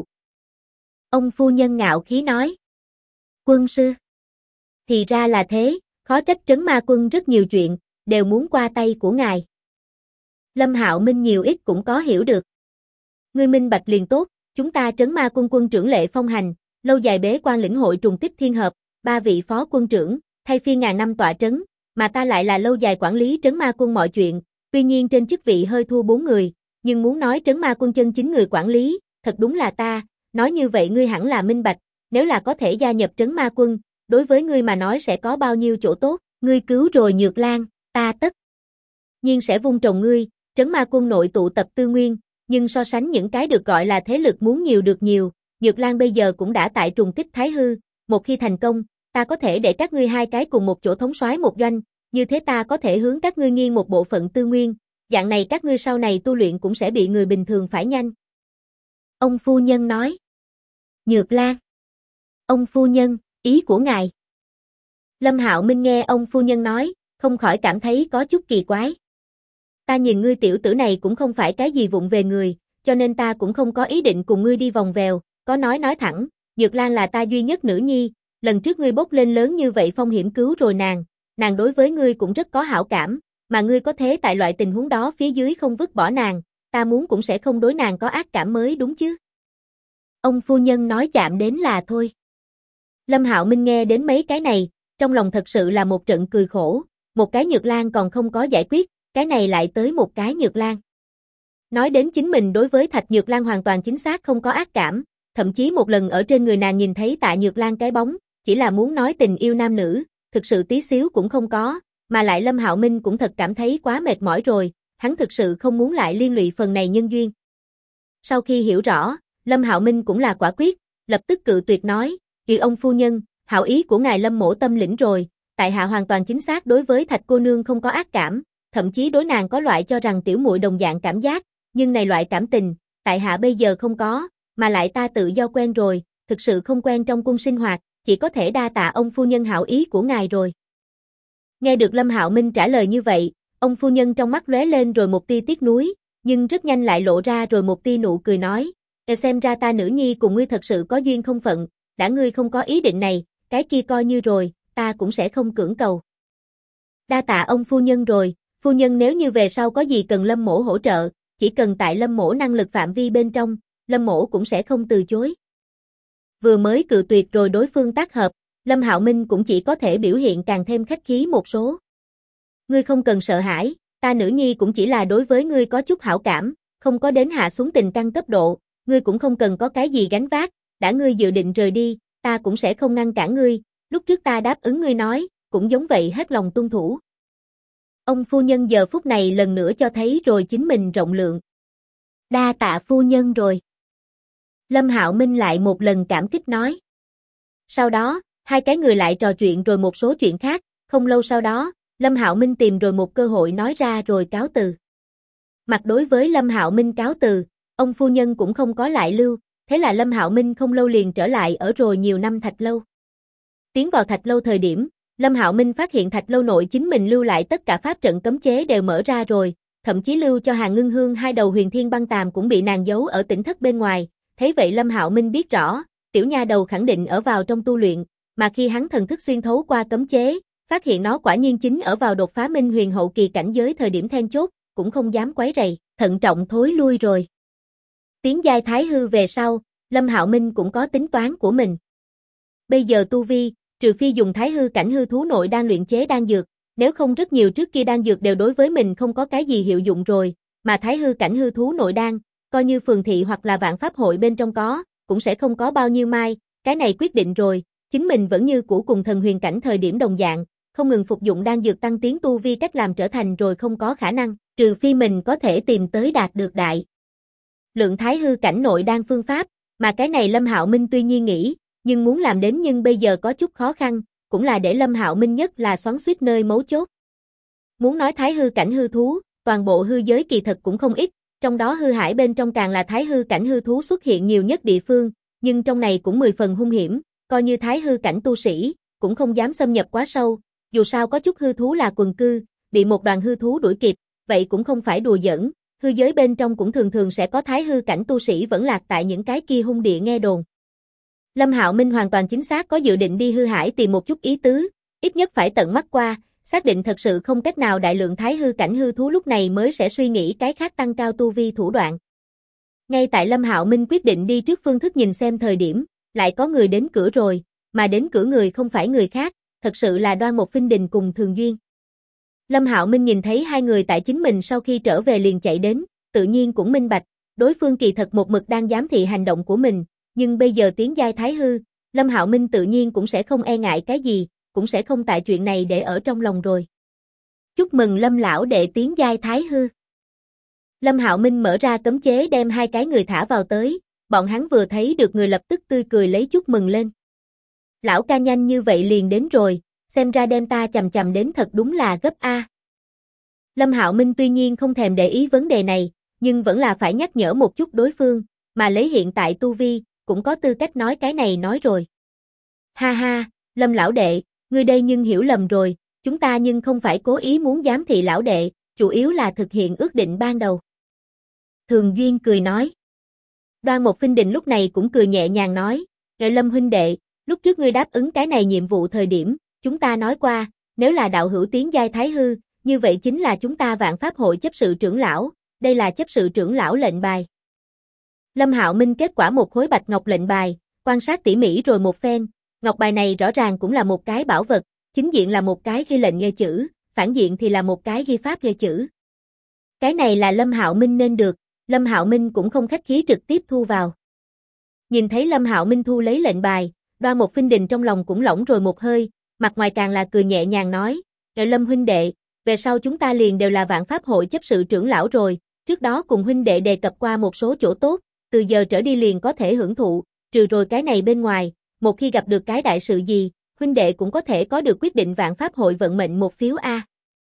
Ông phu nhân ngạo khí nói. Quân sư. Thì ra là thế, khó trách trấn ma quân rất nhiều chuyện, đều muốn qua tay của ngài. Lâm Hạo Minh nhiều ít cũng có hiểu được. Ngươi minh bạch liền tốt, chúng ta trấn ma quân quân trưởng Lệ Phong Hành, lâu dài bế quan lĩnh hội trùng kích thiên hợp, 3 vị phó quân trưởng, thay phiên ngàn năm tọa trấn, mà ta lại là lâu dài quản lý trấn ma quân mọi chuyện, tuy nhiên trên chức vị hơi thua 4 người, nhưng muốn nói trấn ma quân chân chính người quản lý, thật đúng là ta, nói như vậy ngươi hẳn là minh bạch, nếu là có thể gia nhập trấn ma quân, đối với ngươi mà nói sẽ có bao nhiêu chỗ tốt, ngươi cứu rồi Nhược Lan, ta tất nhiên sẽ vun trồng ngươi, trấn ma quân nội tụ tập tư nguyên, nhưng so sánh những cái được gọi là thế lực muốn nhiều được nhiều, Nhược Lan bây giờ cũng đã tại trùng kích thái hư, một khi thành công, ta có thể để các ngươi hai cái cùng một chỗ thống soái một doanh, như thế ta có thể hướng các ngươi nghiêng một bộ phận tư nguyên, dạng này các ngươi sau này tu luyện cũng sẽ bị người bình thường phải nhanh. Ông phu nhân nói. Nhược Lan. Ông phu nhân, ý của ngài. Lâm Hạo Minh nghe ông phu nhân nói, không khỏi cảm thấy có chút kỳ quái. Ta nhìn ngươi tiểu tử này cũng không phải cái gì vụng về người, cho nên ta cũng không có ý định cùng ngươi đi vòng vèo, có nói thẳng, Nhược Lan là ta duy nhất nữ nhi, lần trước ngươi bốc lên lớn như vậy phong hiểm cứu rồi nàng đối với ngươi cũng rất có hảo cảm, mà ngươi có thế tại loại tình huống đó phía dưới không vứt bỏ nàng, ta muốn cũng sẽ không đối nàng có ác cảm mới đúng chứ. Ông phu nhân nói chạm đến là thôi. Lâm Hạo Minh nghe đến mấy cái này, trong lòng thật sự là một trận cười khổ, một cái Nhược Lan còn không có giải quyết, cái này lại tới một cái Nhược Lan. Nói đến chính mình đối với Thạch Nhược Lan hoàn toàn chính xác không có ác cảm, thậm chí một lần ở trên người nàng nhìn thấy Tạ Nhược Lan cái bóng, chỉ là muốn nói tình yêu nam nữ, thực sự tí xíu cũng không có, mà lại Lâm Hạo Minh cũng thật cảm thấy quá mệt mỏi rồi, hắn thực sự không muốn lại liên lụy phần này nhân duyên. Sau khi hiểu rõ, Lâm Hạo Minh cũng là quả quyết, lập tức cự tuyệt nói, "Kỳ ông phu nhân, hảo ý của ngài Lâm mỗ tâm lĩnh rồi, tại hạ hoàn toàn chính xác đối với Thạch cô nương không có ác cảm, thậm chí đối nàng có loại cho rằng tiểu muội đồng dạng cảm giác, nhưng này loại cảm tình, tại hạ bây giờ không có, mà lại ta tự do quen rồi, thực sự không quen trong cung sinh hoạt, chỉ có thể đa tạ ông phu nhân hảo ý của ngài rồi." Nghe được Lâm Hạo Minh trả lời như vậy, ông phu nhân trong mắt lóe lên rồi một tia tiếc nuối, nhưng rất nhanh lại lộ ra rồi một tia nụ cười nói, xem ra ta nữ nhi cùng ngươi thật sự có duyên không phận, đã ngươi không có ý định này, cái kia coi như rồi, ta cũng sẽ không cưỡng cầu." Đa tạ ông phu nhân rồi, phu nhân nếu như về sau có gì cần Lâm mỗ hỗ trợ, chỉ cần tại Lâm mỗ năng lực phạm vi bên trong, Lâm mỗ cũng sẽ không từ chối. Vừa mới cự tuyệt rồi đối phương tác hợp, Lâm Hạo Minh cũng chỉ có thể biểu hiện càng thêm khách khí một số. Ngươi không cần sợ hãi, ta nữ nhi cũng chỉ là đối với ngươi có chút hảo cảm, không có đến hạ xuống tình căng cấp độ, ngươi cũng không cần có cái gì gánh vác, đã ngươi dự định rời đi, ta cũng sẽ không ngăn cản ngươi, lúc trước ta đáp ứng ngươi nói, cũng giống vậy hết lòng tuân thủ. Ông phu nhân giờ phút này lần nữa cho thấy rồi chính mình rộng lượng. Đa tạ phu nhân rồi. Lâm Hạo Minh lại một lần cảm kích nói. Sau đó, hai cái người lại trò chuyện rồi một số chuyện khác, không lâu sau đó, Lâm Hạo Minh tìm rồi một cơ hội nói ra rồi cáo từ. Mặt đối với Lâm Hạo Minh cáo từ, ông phu nhân cũng không có lại lưu, thế là Lâm Hạo Minh không lâu liền trở lại ở rồi nhiều năm Thạch Lâu. Tiến vào Thạch Lâu thời điểm, Lâm Hạo Minh phát hiện Thạch Lâu nội chính mình lưu lại tất cả pháp trận cấm chế đều mở ra rồi, thậm chí lưu cho Hàn Ngưng Hương hai đầu huyền thiên băng tàm cũng bị nàng giấu ở tỉnh thất bên ngoài. Thế vậy Lâm Hạo Minh biết rõ, tiểu nha đầu khẳng định ở vào trong tu luyện, mà khi hắn thần thức xuyên thấu qua cấm chế, phát hiện nó quả nhiên chính ở vào đột phá minh huyền hậu kỳ cảnh giới thời điểm then chốt, cũng không dám quấy rầy, thận trọng thối lui rồi. Tiến giai thái hư về sau, Lâm Hạo Minh cũng có tính toán của mình. Bây giờ tu vi, trừ phi dùng thái hư cảnh hư thú nội đan luyện chế đan dược, nếu không rất nhiều trước kia đan dược đều đối với mình không có cái gì hiệu dụng rồi, mà thái hư cảnh hư thú nội đan, coi như phường thị hoặc là vạn pháp hội bên trong có, cũng sẽ không có bao nhiêu mai, cái này quyết định rồi, chính mình vẫn như cũ cùng thần huyền cảnh thời điểm đồng dạng, không ngừng phục dụng đan dược tăng tiến tu vi cách làm trở thành rồi không có khả năng, trừ phi mình có thể tìm tới đạt được đại lượng thái hư cảnh nội đan phương pháp, mà cái này Lâm Hạo Minh tuy nhiên nghĩ, nhưng muốn làm đến nhưng bây giờ có chút khó khăn, cũng là để Lâm Hạo Minh nhất là xoắn xuýt nơi mấu chốt. Muốn nói thái hư cảnh hư thú, toàn bộ hư giới kỳ thật cũng không ít, trong đó hư hải bên trong càng là thái hư cảnh hư thú xuất hiện nhiều nhất địa phương, nhưng trong này cũng 10 phần hung hiểm, coi như thái hư cảnh tu sĩ, cũng không dám xâm nhập quá sâu, dù sao có chút hư thú là quần cư, bị một đoàn hư thú đuổi kịp, vậy cũng không phải đùa giỡn, hư giới bên trong cũng thường thường sẽ có thái hư cảnh tu sĩ vẫn lạc tại những cái kia hung địa nghe đồn. Lâm Hạo Minh hoàn toàn chính xác có dự định đi hư hải tìm một chút ý tứ, ít nhất phải tận mắt qua, xác định thật sự không cách nào đại lượng thái hư cảnh hư thú lúc này mới sẽ suy nghĩ cái khác tăng cao tu vi thủ đoạn. Ngay tại Lâm Hạo Minh quyết định đi trước phương thức nhìn xem thời điểm, lại có người đến cửa rồi, mà đến cửa người không phải người khác, thật sự là Đoan Một Phinh Đình cùng Thường Duyên. Lâm Hạo Minh nhìn thấy hai người tại chính mình sau khi trở về liền chạy đến, tự nhiên cũng minh bạch, đối phương kỳ thật một mực đang giám thị hành động của mình, nhưng bây giờ tiến giai thái hư, Lâm Hạo Minh tự nhiên cũng sẽ không e ngại cái gì, cũng sẽ không tại chuyện này để ở trong lòng rồi. Chúc mừng Lâm lão đệ tiến giai thái hư. Lâm Hạo Minh mở ra cấm chế đem hai cái người thả vào tới, bọn hắn vừa thấy được người lập tức tươi cười lấy chúc mừng lên. Lão ca nhanh như vậy liền đến rồi, xem ra đem ta chằm chằm đến thật đúng là gấp a. Lâm Hạo Minh tuy nhiên không thèm để ý vấn đề này, nhưng vẫn là phải nhắc nhở một chút đối phương, mà lấy hiện tại tu vi, cũng có tư cách nói cái này nói rồi. Ha ha, Lâm lão đệ, ngươi đây nhưng hiểu lầm rồi, chúng ta nhưng không phải cố ý muốn giám thị lão đệ, chủ yếu là thực hiện ước định ban đầu. Thường Duyên cười nói. Đoan Một Phinh Đình lúc này cũng cười nhẹ nhàng nói, Lâm huynh đệ, lúc trước ngươi đáp ứng cái này nhiệm vụ thời điểm, chúng ta nói qua, nếu là đạo hữu tiến giai thái hư, như vậy chính là chúng ta Vạn Pháp hội chấp sự trưởng lão, đây là chấp sự trưởng lão lệnh bài. Lâm Hạo Minh kết quả một khối bạch ngọc lệnh bài, quan sát tỉ mỉ rồi một phen, ngọc bài này rõ ràng cũng là một cái bảo vật, chính diện là một cái ghi lệnh nghe chữ, phản diện thì là một cái ghi pháp nghe chữ. Cái này là Lâm Hạo Minh nên được, Lâm Hạo Minh cũng không khách khí trực tiếp thu vào. Nhìn thấy Lâm Hạo Minh thu lấy lệnh bài, Đoan Một Phinh Đình trong lòng cũng lỏng rồi một hơi, mặt ngoài càng là cười nhẹ nhàng nói, Lâm huynh đệ, về sau chúng ta liền đều là Vạn Pháp hội chấp sự trưởng lão rồi, trước đó cùng huynh đệ đề cập qua một số chỗ tốt, từ giờ trở đi liền có thể hưởng thụ, trừ rồi cái này bên ngoài, một khi gặp được cái đại sự gì, huynh đệ cũng có thể có được quyết định Vạn Pháp hội vận mệnh một phiếu a.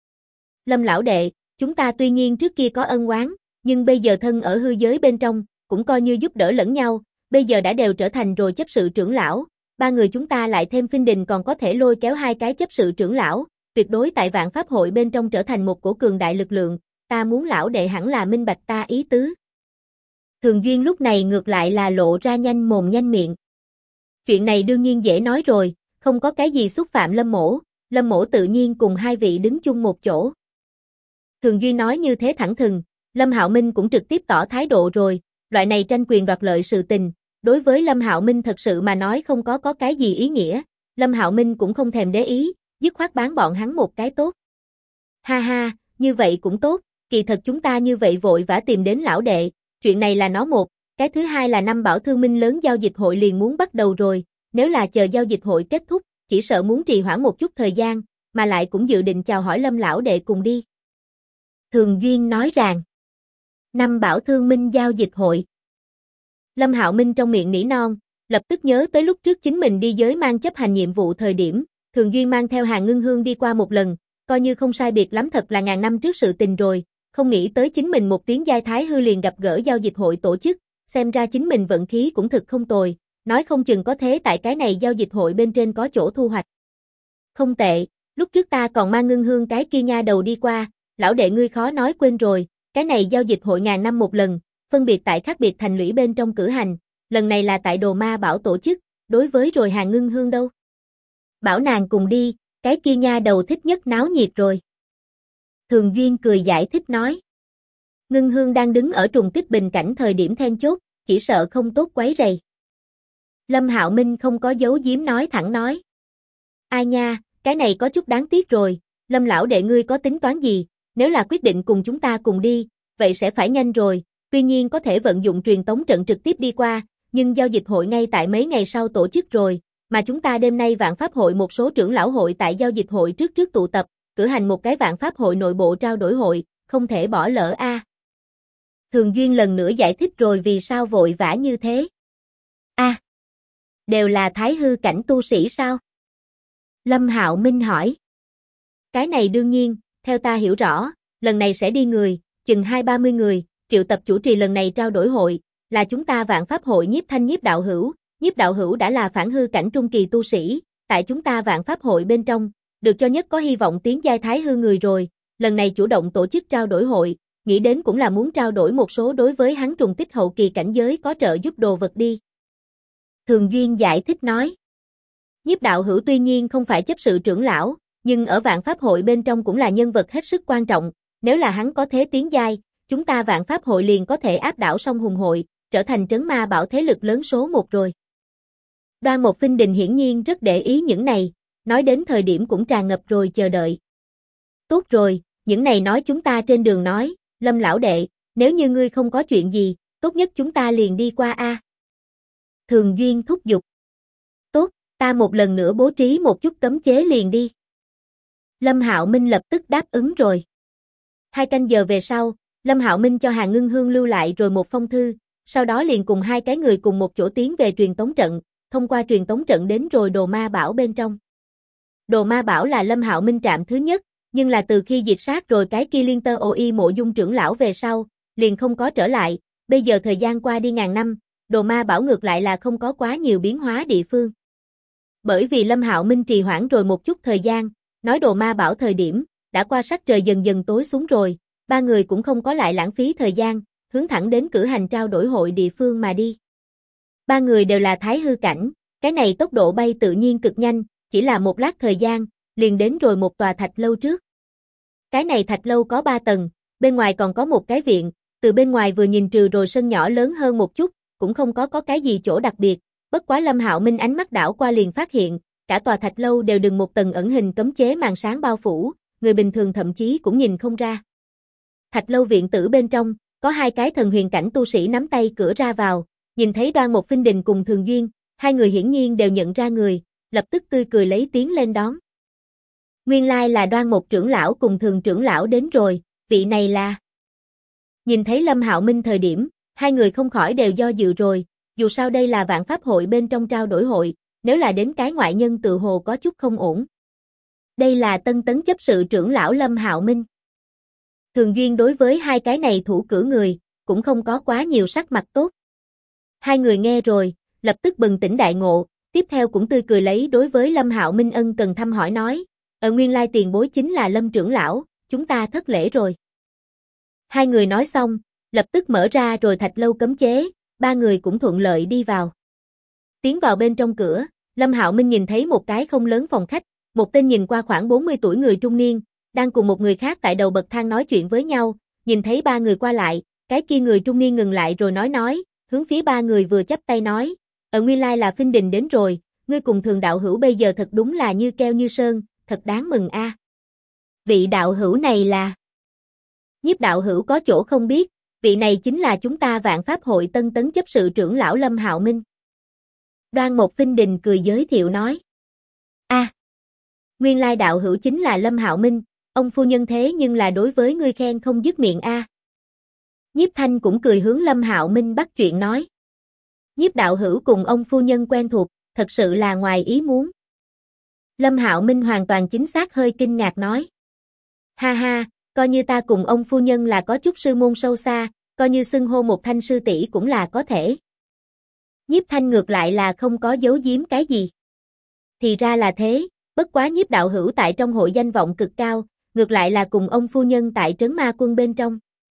Lâm lão đệ, chúng ta tuy nhiên trước kia có ân oán, nhưng bây giờ thân ở hư giới bên trong, cũng coi như giúp đỡ lẫn nhau, bây giờ đã đều trở thành rồi chấp sự trưởng lão, ba người chúng ta lại thêm Phinh Đình còn có thể lôi kéo hai cái chấp sự trưởng lão, tuyệt đối tại Vạn Pháp hội bên trong trở thành một cổ cường đại lực lượng, ta muốn lão đệ hẳn là minh bạch ta ý tứ. Thường Duyên lúc này ngược lại là lộ ra nhanh mồm nhanh miệng. Chuyện này đương nhiên dễ nói rồi, không có cái gì xúc phạm Lâm Mỗ tự nhiên cùng hai vị đứng chung một chỗ. Thường Duyên nói như thế thẳng thừng, Lâm Hạo Minh cũng trực tiếp tỏ thái độ rồi, loại này tranh quyền đoạt lợi sự tình, đối với Lâm Hạo Minh thật sự mà nói không có cái gì ý nghĩa, Lâm Hạo Minh cũng không thèm để ý, dứt khoát bán bọn hắn một cái tốt. Ha ha, như vậy cũng tốt, kỳ thật chúng ta như vậy vội vã tìm đến lão đệ, chuyện này là nó một, Cái thứ hai là năm Bảo Thương Minh lớn giao dịch hội liền muốn bắt đầu rồi, nếu là chờ giao dịch hội kết thúc, chỉ sợ muốn trì hoãn một chút thời gian, mà lại cũng dự định chào hỏi Lâm lão đệ cùng đi. Thường Duyên nói rằng, năm Bảo Thương Minh giao dịch hội. Lâm Hạo Minh trong miệng nỉ non, lập tức nhớ tới lúc trước chính mình đi giới mang chấp hành nhiệm vụ thời điểm, Thường Duyên mang theo Hàn Ngưng Hương đi qua một lần, coi như không sai biệt lắm thật là ngàn năm trước sự tình rồi, không nghĩ tới chính mình một tiếng giai thái hư liền gặp gỡ giao dịch hội tổ chức, xem ra chính mình vận khí cũng thực không tồi, nói không chừng có thế tại cái này giao dịch hội bên trên có chỗ thu hoạch. Không tệ, lúc trước ta còn mang Ngưng Hương cái kia nha đầu đi qua, lão đệ ngươi khó nói quên rồi, cái này giao dịch hội ngàn năm một lần, phân biệt tại khác biệt thành lũy bên trong cử hành, lần này là tại Đồ Ma Bảo tổ chức, đối với rồi Hàn Ngưng Hương đâu. Bảo nàng cùng đi, cái kia nha đầu thích nhất náo nhiệt rồi. Thường Duyên cười giải thích nói. Ngưng Hương đang đứng ở trùng kích bình cảnh thời điểm then chốt, chỉ sợ không tốt quấy rầy. Lâm Hạo Minh không có giấu giếm nói thẳng nói. Ai nha, cái này có chút đáng tiếc rồi, Lâm lão đệ ngươi có tính toán gì, nếu là quyết định cùng chúng ta cùng đi, vậy sẽ phải nhanh rồi, tuy nhiên có thể vận dụng truyền tống trận trực tiếp đi qua, nhưng giao dịch hội ngay tại mấy ngày sau tổ chức rồi, mà chúng ta đêm nay Vạn Pháp hội một số trưởng lão hội tại giao dịch hội trước tụ tập, cử hành một cái Vạn Pháp hội nội bộ trao đổi hội, không thể bỏ lỡ a. Thường Duyên lần nữa giải thích rồi vì sao vội vã như thế. A, đều là thái hư cảnh tu sĩ sao? Lâm Hạo Minh hỏi. Cái này đương nhiên, theo ta hiểu rõ, lần này sẽ đi người, chừng 20-30 người, triệu tập chủ trì lần này trao đổi hội, là chúng ta Vạn Pháp hội Nhiếp Thanh Nhiếp đạo hữu đã là phản hư cảnh trung kỳ tu sĩ, tại chúng ta Vạn Pháp hội bên trong, được cho nhất có hy vọng tiến giai thái hư người rồi, lần này chủ động tổ chức trao đổi hội, nghĩ đến cũng là muốn trao đổi một số đối với hắn trùng kích hậu kỳ cảnh giới có trợ giúp đồ vật đi. Thường Duyên giải thích nói. Nhiếp đạo hữu tuy nhiên không phải chấp sự trưởng lão, nhưng ở Vạn Pháp hội bên trong cũng là nhân vật hết sức quan trọng, nếu là hắn có thế tiến giai, chúng ta Vạn Pháp hội liền có thể áp đảo Song Hùng hội, trở thành trấn ma bảo thế lực lớn số 1 rồi. Đoan Mộc Phinh Đình hiển nhiên rất để ý những này, nói đến thời điểm cũng tràn ngập rồi chờ đợi. Tốt rồi, những này nói chúng ta trên đường nói, Lâm lão đệ, nếu như ngươi không có chuyện gì, tốt nhất chúng ta liền đi qua a. Thường Duyên thúc giục. Tốt, ta một lần nữa bố trí một chút cấm chế liền đi. Lâm Hạo Minh lập tức đáp ứng rồi. 2 canh giờ về sau, Lâm Hạo Minh cho Hàn Ngưng Hương lưu lại rồi một phong thư, sau đó liền cùng 2 cái người cùng một chỗ tiến về truyền tống trận, thông qua truyền tống trận đến rồi Đồ Ma Bảo bên trong. Đồ Ma Bảo là Lâm Hạo Minh trạm thứ nhất, nhưng là từ khi diệt sát rồi cái kia Liên Tơ OI Mộ Dung trưởng lão về sau, liền không có trở lại, bây giờ thời gian qua đi ngàn năm, Đồ Ma Bảo ngược lại là không có quá nhiều biến hóa địa phương. Bởi vì Lâm Hạo Minh trì hoãn rồi một chút thời gian, nói Đồ Ma Bảo thời điểm, đã qua sắc trời dần dần tối xuống rồi, 3 người cũng không có lại lãng phí thời gian, hướng thẳng đến cử hành trao đổi hội địa phương mà đi. 3 người đều là thái hư cảnh, cái này tốc độ bay tự nhiên cực nhanh, chỉ là một lát thời gian, liền đến rồi một tòa thạch lâu trước. Cái này thạch lâu có 3 tầng, bên ngoài còn có một cái viện, từ bên ngoài vừa nhìn trừ rồi sân nhỏ lớn hơn một chút, cũng không có cái gì chỗ đặc biệt, bất quá Lâm Hạo Minh ánh mắt đảo qua liền phát hiện, cả tòa thạch lâu đều đừng một tầng ẩn hình cấm chế màn sáng bao phủ, người bình thường thậm chí cũng nhìn không ra. Thạch lâu viện tử bên trong, có 2 cái thần huyền cảnh tu sĩ nắm tay cửa ra vào, nhìn thấy Đoan Mộc Phinh Đình cùng Thường Duyên, 2 người hiển nhiên đều nhận ra người, lập tức tươi cười lấy tiếng lên đón. Nguyên lai là Đoan Mộc trưởng lão cùng Thường trưởng lão đến rồi, vị này là. Nhìn thấy Lâm Hạo Minh thời điểm, 2 người không khỏi đều do dự rồi, dù sao đây là Vạn Pháp hội bên trong trao đổi hội, nếu là đến cái ngoại nhân tự hồ có chút không ổn. Đây là Tân Tấn chấp sự trưởng lão Lâm Hạo Minh. Thường Duyên đối với 2 cái này thủ cử người, cũng không có quá nhiều sắc mặt tốt. 2 người nghe rồi, lập tức bừng tỉnh đại ngộ, tiếp theo cũng tươi cười lấy đối với Lâm Hạo Minh ân cần thăm hỏi nói, nguyên lai tiền bối chính là Lâm trưởng lão, chúng ta thất lễ rồi. 2 người nói xong, lập tức mở ra rồi thạch lâu cấm chế, 3 người cũng thuận lợi đi vào. Tiến vào bên trong cửa, Lâm Hạo Minh nhìn thấy một cái không lớn phòng khách, một tên nhìn qua khoảng 40 tuổi người trung niên, đang cùng một người khác tại đầu bậc thang nói chuyện với nhau, nhìn thấy 3 người qua lại, cái kia người trung niên ngừng lại rồi nói, hướng phía 3 người vừa chắp tay nói, nguyên lai là Phinh Đình đến rồi, ngươi cùng Thường đạo hữu bây giờ thật đúng là như keo như sơn, thật đáng mừng a. Vị đạo hữu này là. Nhiếp đạo hữu có chỗ không biết, Vị này chính là chúng ta Vạn Pháp hội Tân Tấn chấp sự trưởng lão Lâm Hạo Minh. Đoan Mộc Phinh Đình cười giới thiệu nói. Nguyên lai đạo hữu chính là Lâm Hạo Minh, ông phu nhân thế nhưng là đối với ngươi khen không dứt miệng a. Nhiếp Thanh cũng cười hướng Lâm Hạo Minh bắt chuyện nói. Nhiếp đạo hữu cùng ông phu nhân quen thuộc, thật sự là ngoài ý muốn. Lâm Hạo Minh hoàn toàn chính xác hơi kinh ngạc nói. Ha ha, coi như ta cùng ông phu nhân là có chút sư môn sâu xa, coi như xưng hô một Thanh sư tỷ cũng là có thể. Nhiếp Thanh ngược lại là không có giấu giếm cái gì. Thì ra là thế, bất quá Nhiếp đạo hữu tại trong hội danh vọng cực cao, ngược lại là cùng ông phu nhân tại trấn ma quân bên trong.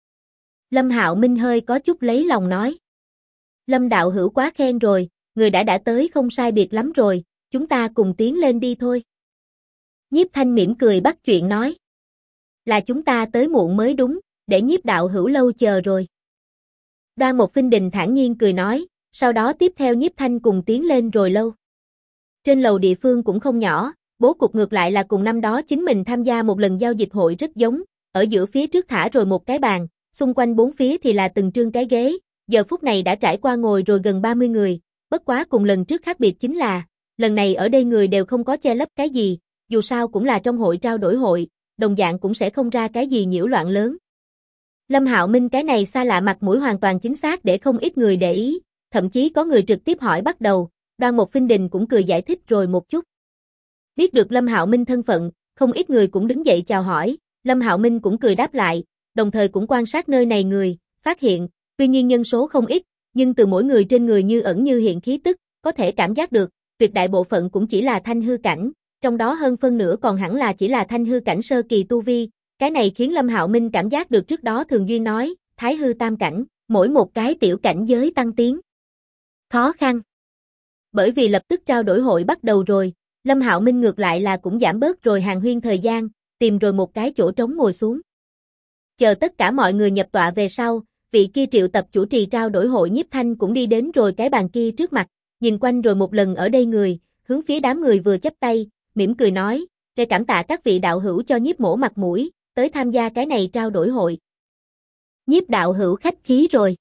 Lâm Hạo Minh hơi có chút lấy lòng nói. Lâm đạo hữu quá khen rồi, người đã tới không sai biệt lắm rồi, chúng ta cùng tiến lên đi thôi. Nhiếp Thanh mỉm cười bắt chuyện nói. Là chúng ta tới muộn mới đúng, để Nhiếp đạo hữu lâu chờ rồi. Đoan Mộc Phinh Đình thản nhiên cười nói, sau đó tiếp theo Nhiếp Thanh cùng tiến lên rồi lâu. Trên lầu địa phương cũng không nhỏ, bố cục ngược lại là cùng năm đó chính mình tham gia một lần giao dịch hội rất giống, ở giữa phía trước thả rồi một cái bàn, xung quanh bốn phía thì là từng trương cái ghế, giờ phút này đã trải qua ngồi rồi gần 30 người, bất quá cùng lần trước khác biệt chính là, lần này ở đây người đều không có che lấp cái gì, dù sao cũng là trong hội trao đổi hội, đồng dạng cũng sẽ không ra cái gì nhiễu loạn lớn. Lâm Hạo Minh cái này xa lạ mặt mũi hoàn toàn chính xác để không ít người để ý, thậm chí có người trực tiếp hỏi bắt đầu, Đoan Mộc Phinh Đình cũng cười giải thích rồi một chút. Biết được Lâm Hạo Minh thân phận, không ít người cũng đứng dậy chào hỏi, Lâm Hạo Minh cũng cười đáp lại, đồng thời cũng quan sát nơi này người, phát hiện, tuy nhiên nhân số không ít, nhưng từ mỗi người trên người như ẩn như hiện khí tức, có thể cảm giác được, tuyệt đại bộ phận cũng chỉ là thanh hư cảnh, trong đó hơn phân nửa còn hẳn là chỉ là thanh hư cảnh sơ kỳ tu vi, cái này khiến Lâm Hạo Minh cảm giác được trước đó Thường Duyên nói, thái hư tam cảnh, mỗi một cái tiểu cảnh giới tăng tiến. Khó khăn. Bởi vì lập tức trao đổi hội bắt đầu rồi, Lâm Hạo Minh ngược lại là cũng giảm bớt rồi hàng huyên thời gian, tìm rồi một cái chỗ trống ngồi xuống. Chờ tất cả mọi người nhập tọa về sau, vị kia triệu tập chủ trì trao đổi hội Nhiếp Thanh cũng đi đến rồi cái bàn kia trước mặt, nhìn quanh rồi một lần ở đây người, hướng phía đám người vừa chắp tay, mỉm cười nói, để cảm tạ các vị đạo hữu cho Nhiếp mỗ mặt mũi, tới tham gia cái này trao đổi hội. Nhiếp đạo hữu khách khí rồi.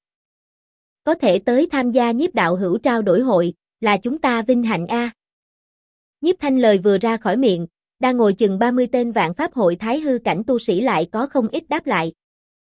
Có thể tới tham gia Nhiếp đạo hữu trao đổi hội, là chúng ta vinh hạnh a. Nhiếp Thanh lời vừa ra khỏi miệng, đang ngồi chừng 30 tên Vạn Pháp hội thái hư cảnh tu sĩ lại có không ít đáp lại.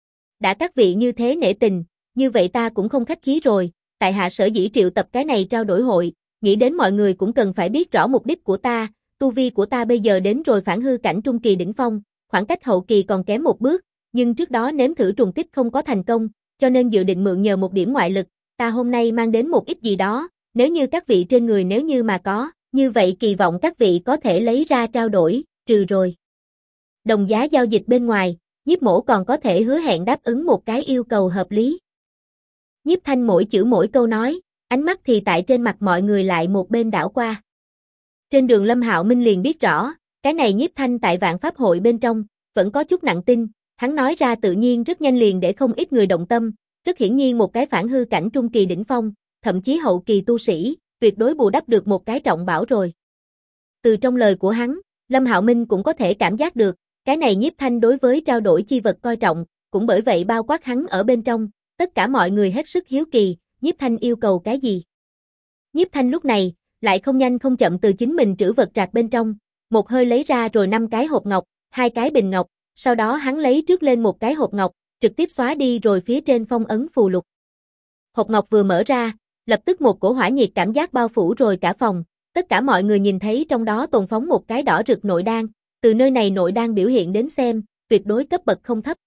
Đã các vị như thế nể tình, như vậy ta cũng không khách khí rồi, tại hạ sở dĩ triệu tập cái này trao đổi hội, nghĩ đến mọi người cũng cần phải biết rõ mục đích của ta, tu vi của ta bây giờ đến rồi phản hư cảnh trung kỳ đỉnh phong, khoảng cách hậu kỳ còn kém một bước, nhưng trước đó nếm thử trùng kích không có thành công, cho nên dự định mượn nhờ một điểm ngoại lực, ta hôm nay mang đến một ít gì đó, nếu như các vị trên người nếu như mà có, như vậy kỳ vọng các vị có thể lấy ra trao đổi, trừ rồi đồng giá giao dịch bên ngoài, Nhiếp mỗ còn có thể hứa hẹn đáp ứng một cái yêu cầu hợp lý. Nhiếp Thanh mỗi chữ mỗi câu nói, ánh mắt thì tại trên mặt mọi người lại một bên đảo qua. Trên đường Lâm Hạo Minh liền biết rõ, cái này Nhiếp Thanh tại Vạn Pháp hội bên trong, vẫn có chút nặng tin, hắn nói ra tự nhiên rất nhanh liền để không ít người động tâm, rất hiển nhiên một cái phản hư cảnh trung kỳ đỉnh phong, thậm chí hậu kỳ tu sĩ, tuyệt đối bù đắp được một cái trọng bảo rồi. Từ trong lời của hắn, Lâm Hạo Minh cũng có thể cảm giác được, cái này Nhiếp Thanh đối với trao đổi chi vật coi trọng, cũng bởi vậy bao quát hắn ở bên trong, tất cả mọi người hết sức hiếu kỳ, Nhiếp Thanh yêu cầu cái gì. Nhiếp Thanh lúc này, lại không nhanh không chậm từ chính mình trữ vật trạc bên trong, một hơi lấy ra rồi 5 cái hộp ngọc, 2 cái bình ngọc, sau đó hắn lấy trước lên một cái hộp ngọc, trực tiếp xóa đi rồi phía trên phong ấn phù lục. Hộp ngọc vừa mở ra, lập tức một cổ hỏa nhiệt cảm giác bao phủ rồi cả phòng, tất cả mọi người nhìn thấy trong đó tồn phóng một cái đỏ rực nội đan, từ nơi này nội đan biểu hiện đến xem, tuyệt đối cấp bậc không thấp.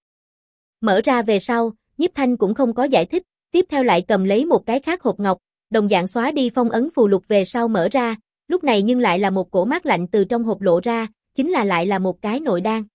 Mở ra về sau, Nhiếp Thanh cũng không có giải thích, tiếp theo lại cầm lấy một cái khác hộp ngọc, đồng dạng xóa đi phong ấn phù lục về sau mở ra, lúc này nhưng lại là một cổ mát lạnh từ trong hộp lộ ra, chính là lại là một cái nội đan.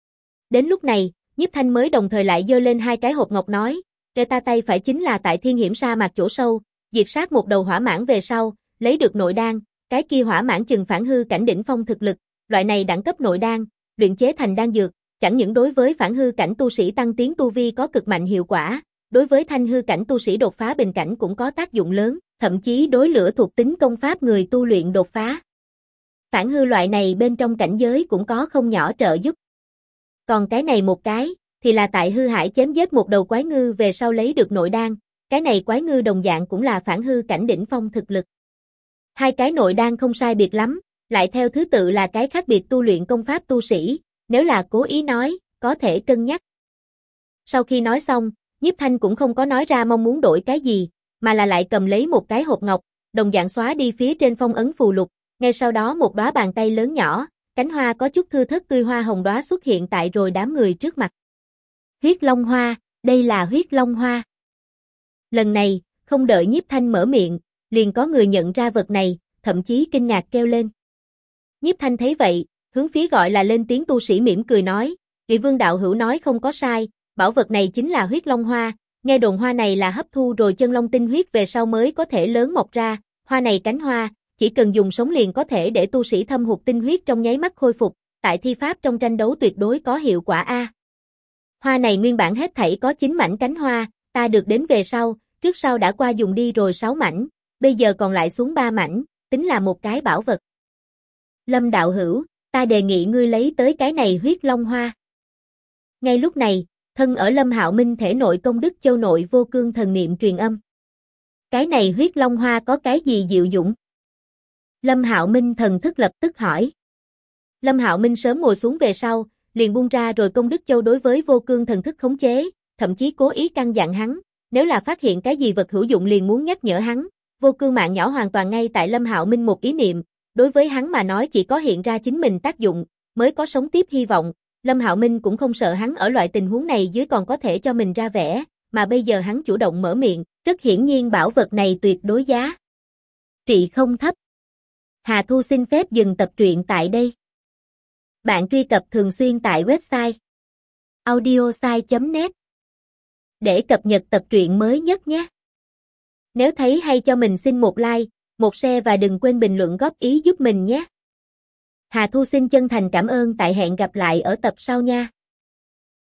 Đến lúc này, Nhiếp Thanh mới đồng thời lại giơ lên 2 cái hộp ngọc nói, kê ta tay phải chính là tại Thiên Hiểm Sa Mạc chỗ sâu, diệt sát một đầu hỏa mãng về sau, lấy được nội đan, cái kia hỏa mãng chừng phản hư cảnh đỉnh phong thực lực, loại này đẳng cấp nội đan, luyện chế thành đan dược, chẳng những đối với phản hư cảnh tu sĩ tăng tiến tu vi có cực mạnh hiệu quả, đối với thanh hư cảnh tu sĩ đột phá bình cảnh cũng có tác dụng lớn, thậm chí đối lửa thuộc tính công pháp người tu luyện đột phá. Phản hư loại này bên trong cảnh giới cũng có không nhỏ trợ giúp. Còn cái này một cái, thì là tại hư hải chém giết một đầu quái ngư về sau lấy được nội đan, cái này quái ngư đồng dạng cũng là phản hư cảnh đỉnh phong thực lực. Hai cái nội đan không sai biệt lắm, lại theo thứ tự là cái khác biệt tu luyện công pháp tu sĩ, nếu là cố ý nói, có thể cân nhắc. Sau khi nói xong, Nhiếp Thanh cũng không có nói ra mong muốn đổi cái gì, mà là lại cầm lấy một cái hộp ngọc, đồng dạng xóa đi phía trên phong ấn phù lục, ngay sau đó một đóa bàn tay lớn nhỏ, cánh hoa có chút thưa thớt tươi hoa hồng đóa xuất hiện tại rồi đám người trước mặt. Huyết Long Hoa, đây là Huyết Long Hoa. Lần này, không đợi Nhiếp Thanh mở miệng, liền có người nhận ra vật này, thậm chí kinh ngạc kêu lên. Nhiếp Thanh thấy vậy, hướng phía gọi là lên tiếng tu sĩ mỉm cười nói, Vị Vương đạo hữu nói không có sai, bảo vật này chính là Huyết Long Hoa, nghe đồn hoa này là hấp thu rồi chân long tinh huyết về sau mới có thể lớn mọc ra, hoa này cánh hoa, chỉ cần dùng sống liền có thể để tu sĩ thâm hụt tinh huyết trong nháy mắt khôi phục, tại thi pháp trong tranh đấu tuyệt đối có hiệu quả a. Hoa này nguyên bản hết thảy có 9 mảnh cánh hoa, ta được đến về sau, trước sau đã qua dùng đi rồi 6 mảnh, bây giờ còn lại xuống 3 mảnh, tính là một cái bảo vật. Lâm đạo hữu, ta đề nghị ngươi lấy tới cái này Huyết Long Hoa. Ngay lúc này, thân ở Lâm Hạo Minh thể nội công đức châu nội vô cương thần niệm truyền âm. Cái này Huyết Long Hoa có cái gì diệu dụng? Lâm Hạo Minh thần thức lập tức hỏi. Lâm Hạo Minh sớm ngồi xuống về sau, liền buông ra rồi công đức châu đối với vô cương thần thức khống chế, thậm chí cố ý căn dặn hắn, nếu là phát hiện cái gì vật hữu dụng liền muốn nhắc nhở hắn. Vô cương mạng nhỏ hoàn toàn ngay tại Lâm Hạo Minh một ý niệm, đối với hắn mà nói chỉ có hiện ra chính mình tác dụng, mới có sống tiếp hy vọng. Lâm Hạo Minh cũng không sợ hắn ở loại tình huống này dưới còn có thể cho mình ra vẻ, mà bây giờ hắn chủ động mở miệng, rất hiển nhiên bảo vật này tuyệt đối giá trị không thấp. Hà Thu xin phép dừng tập truyện tại đây. Bạn truy cập thường xuyên tại website audiosai.net để cập nhật tập truyện mới nhất nhé. Nếu thấy hay cho mình xin một like, một share và đừng quên bình luận góp ý giúp mình nhé. Hà Thu xin chân thành cảm ơn, tại hẹn gặp lại ở tập sau nha.